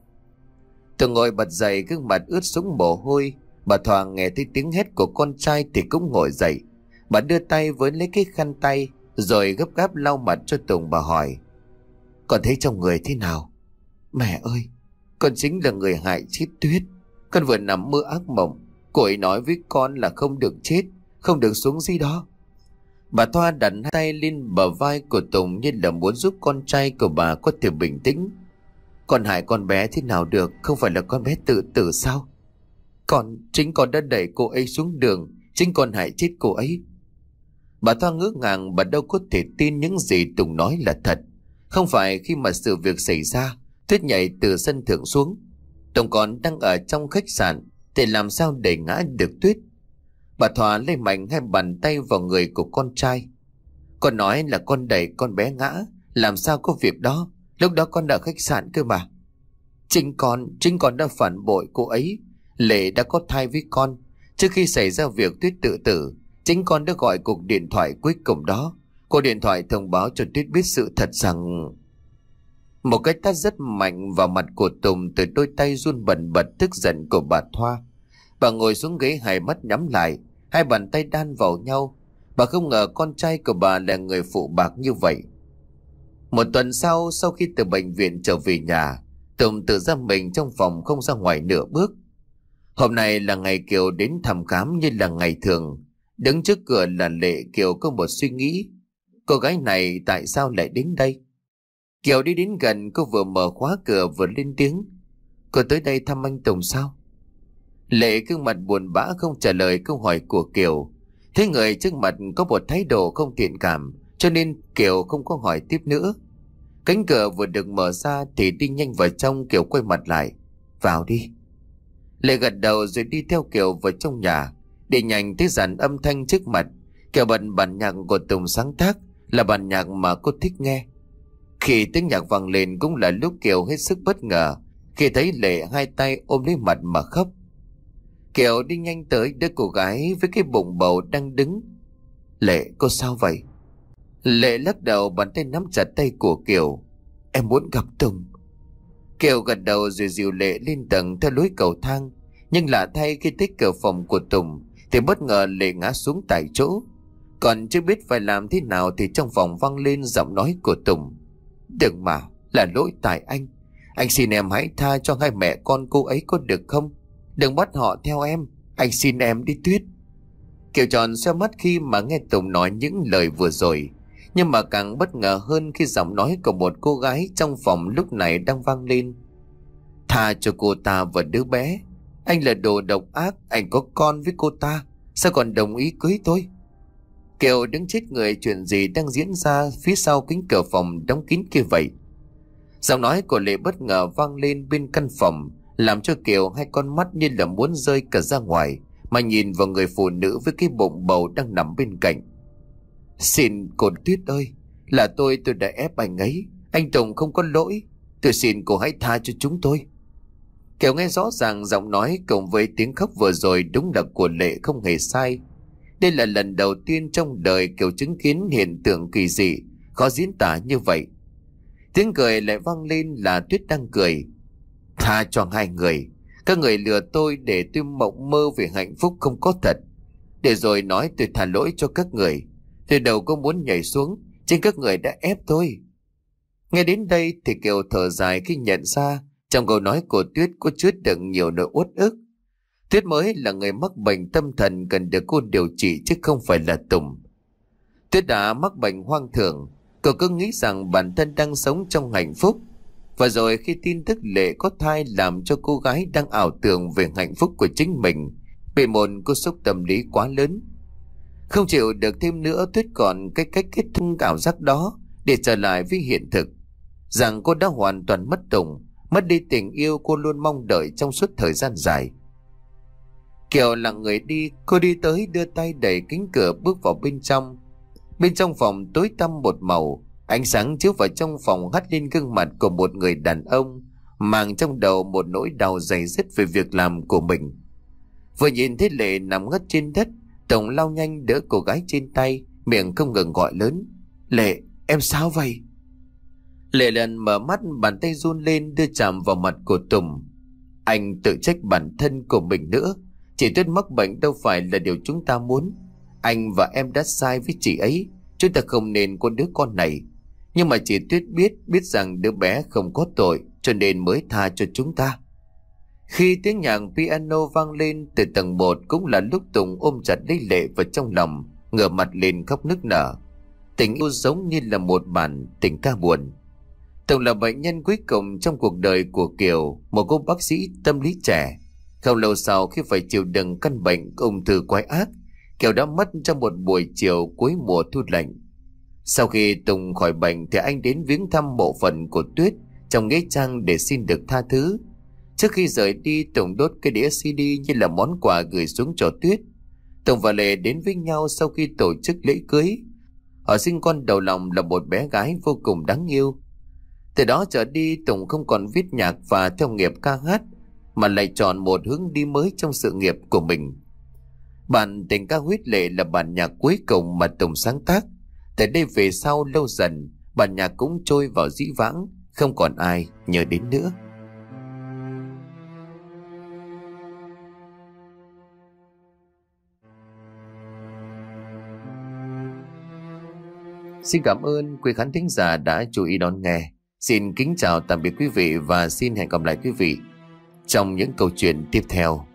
Speaker 1: Tùng ngồi bật dậy, gương mặt ướt sũng mồ hôi. Bà Thoa nghe thấy tiếng hét của con trai thì cũng ngồi dậy. Bà đưa tay với lấy cái khăn tay rồi gấp gáp lau mặt cho Tùng. Bà hỏi: Con thấy trong người thế nào? Mẹ ơi, con chính là người hại chết Tuyết. Con vừa nằm mơ ác mộng. Cô ấy nói với con là không được chết, không được xuống dưới đó. Bà Thoa đặt tay lên bờ vai của Tùng như là muốn giúp con trai của bà có thể bình tĩnh. Con hại con bé thế nào được? Không phải là con bé tự tử sao? Con, chính con đã đẩy cô ấy xuống đường. Chính con hại chết cô ấy. Bà Thoa ngỡ ngàng, bà đâu có thể tin những gì Tùng nói là thật. Không phải khi mà sự việc xảy ra Tuyết nhảy từ sân thượng xuống, Tùng còn đang ở trong khách sạn thì làm sao để ngã được Tuyết. Bà Thoa lấy mạnh hai bàn tay vào người của con trai. Con nói là con đẩy con bé ngã, làm sao có việc đó? Lúc đó con ở khách sạn cơ mà. Chính con, chính con đã phản bội cô ấy. Lệ đã có thai với con. Trước khi xảy ra việc Tuyết tự tử, chính con đã gọi cuộc điện thoại cuối cùng đó. Cuộc điện thoại thông báo cho Tuyết biết sự thật rằng... Một cái tát rất mạnh vào mặt của Tùng từ đôi tay run bần bật tức giận của bà Thoa. Bà ngồi xuống ghế, hai mắt nhắm lại, hai bàn tay đan vào nhau. Bà không ngờ con trai của bà là người phụ bạc như vậy. Một tuần sau, sau khi từ bệnh viện trở về nhà, Tùng tự giam mình trong phòng không ra ngoài nửa bước. Hôm nay là ngày Kiều đến thăm khám như là ngày thường. Đứng trước cửa là Lệ. Kiều có một suy nghĩ. Cô gái này tại sao lại đến đây? Kiều đi đến gần, cô vừa mở khóa cửa vừa lên tiếng: Cô tới đây thăm anh Tùng sao? Lệ gương mặt buồn bã không trả lời câu hỏi của Kiều. Thấy người trước mặt có một thái độ không thiện cảm, cho nên Kiều không có hỏi tiếp nữa. Cánh cửa vừa được mở ra thì đi nhanh vào trong. Kiều quay mặt lại: Vào đi. Lệ gật đầu rồi đi theo Kiều vào trong nhà. Đi nhanh tới dàn âm thanh trước mặt, Kiều bật bản nhạc của Tùng sáng tác, là bản nhạc mà cô thích nghe. Khi tiếng nhạc vang lên cũng là lúc Kiều hết sức bất ngờ khi thấy Lệ hai tay ôm lấy mặt mà khóc. Kiều đi nhanh tới đứa cô gái với cái bụng bầu đang đứng. Lệ, cô sao vậy? Lệ lắc đầu, bàn tay nắm chặt tay của Kiều. Em muốn gặp Tùng. Kiều gật đầu rồi dìu Lệ lên tầng theo lối cầu thang. Nhưng lạ thay khi tới cửa phòng của Tùng thì bất ngờ Lệ ngã xuống tại chỗ. Còn chưa biết phải làm thế nào thì trong phòng vang lên giọng nói của Tùng. Đừng mà, là lỗi tại anh. Anh xin em hãy tha cho hai mẹ con cô ấy có được không? Đừng bắt họ theo em. Anh xin em đi Tuyết. Kiều tròn xoe mắt khi mà nghe Tùng nói những lời vừa rồi. Nhưng mà càng bất ngờ hơn khi giọng nói của một cô gái trong phòng lúc này đang vang lên. Tha cho cô ta và đứa bé. Anh là đồ độc ác. Anh có con với cô ta, sao còn đồng ý cưới tôi? Kiều đứng chết người, chuyện gì đang diễn ra phía sau cánh cửa phòng đóng kín kia vậy? Giọng nói của Lệ bất ngờ vang lên bên căn phòng, làm cho Kiều hai con mắt như là muốn rơi cả ra ngoài mà nhìn vào người phụ nữ với cái bụng bầu đang nằm bên cạnh. Xin cô Tuyết ơi, là tôi tôi đã ép anh ấy. Anh Tùng không có lỗi. Tôi xin cô hãy tha cho chúng tôi. Kiều nghe rõ ràng giọng nói cùng với tiếng khóc vừa rồi đúng là của Lệ không hề sai. Đây là lần đầu tiên trong đời Kiều chứng kiến hiện tượng kỳ dị, khó diễn tả như vậy. Tiếng cười lại vang lên, là Tuyết đang cười. Tha cho hai người. Các người lừa tôi để tôi mộng mơ về hạnh phúc không có thật. Để rồi nói tôi tha lỗi cho các người. Tôi đầu có muốn nhảy xuống, chính các người đã ép tôi. Nghe đến đây thì Kiều thở dài khi nhận ra trong câu nói của Tuyết có chứa đựng nhiều nỗi uất ức. Tuyết mới là người mắc bệnh tâm thần cần được cô điều trị chứ không phải là Tùng. Tuyết đã mắc bệnh hoang tưởng. Cậu cứ nghĩ rằng bản thân đang sống trong hạnh phúc. Và rồi khi tin tức Lệ có thai làm cho cô gái đang ảo tưởng về hạnh phúc của chính mình bị một cú sốc tâm lý quá lớn. Không chịu được thêm nữa, Tuyết còn cái cách kết thúc ảo giác đó để trở lại với hiện thực. Rằng cô đã hoàn toàn mất Tùng, mất đi tình yêu cô luôn mong đợi trong suốt thời gian dài. Kiều lặng người đi, cô đi tới đưa tay đẩy cánh cửa bước vào bên trong. Bên trong phòng tối tăm một màu, ánh sáng chiếu vào trong phòng hắt lên gương mặt của một người đàn ông, mang trong đầu một nỗi đau dày dứt về việc làm của mình. Vừa nhìn thấy Lệ nằm ngất trên đất, Tùng lao nhanh đỡ cô gái trên tay, miệng không ngừng gọi lớn. Lệ, em sao vậy? Lệ lần mở mắt, bàn tay run lên đưa chạm vào mặt của Tùng. Anh tự trách bản thân của mình nữa. Chị Tuyết mắc bệnh đâu phải là điều chúng ta muốn. Anh và em đã sai với chị ấy. Chúng ta không nên có đứa con này. Nhưng mà chị Tuyết biết Biết rằng đứa bé không có tội, cho nên mới tha cho chúng ta. Khi tiếng nhạc piano vang lên từ tầng một cũng là lúc Tùng ôm chặt lấy Lệ vào trong lòng, ngửa mặt lên khóc nức nở. Tình yêu giống như là một bản tình ca buồn. Tùng là bệnh nhân cuối cùng trong cuộc đời của Kiều, một cô bác sĩ tâm lý trẻ. Không lâu sau khi phải chịu đựng căn bệnh ung thư quái ác, Kiều đã mất trong một buổi chiều cuối mùa thu lạnh. Sau khi Tùng khỏi bệnh thì anh đến viếng thăm mộ phần của Tuyết trong nghĩa trang để xin được tha thứ. Trước khi rời đi, Tùng đốt cái đĩa xê đê như là món quà gửi xuống cho Tuyết. Tùng và Lệ đến với nhau sau khi tổ chức lễ cưới. Họ sinh con đầu lòng là một bé gái vô cùng đáng yêu. Từ đó trở đi, Tùng không còn viết nhạc và theo nghiệp ca hát, mà lại chọn một hướng đi mới trong sự nghiệp của mình. Bản tình ca Huyết Lệ là bản nhạc cuối cùng mà Tùng sáng tác. Từ đây về sau lâu dần, bản nhạc cũng trôi vào dĩ vãng, không còn ai nhớ đến nữa. Xin cảm ơn quý khán thính giả đã chú ý đón nghe. Xin kính chào tạm biệt quý vị và xin hẹn gặp lại quý vị trong những câu chuyện tiếp theo.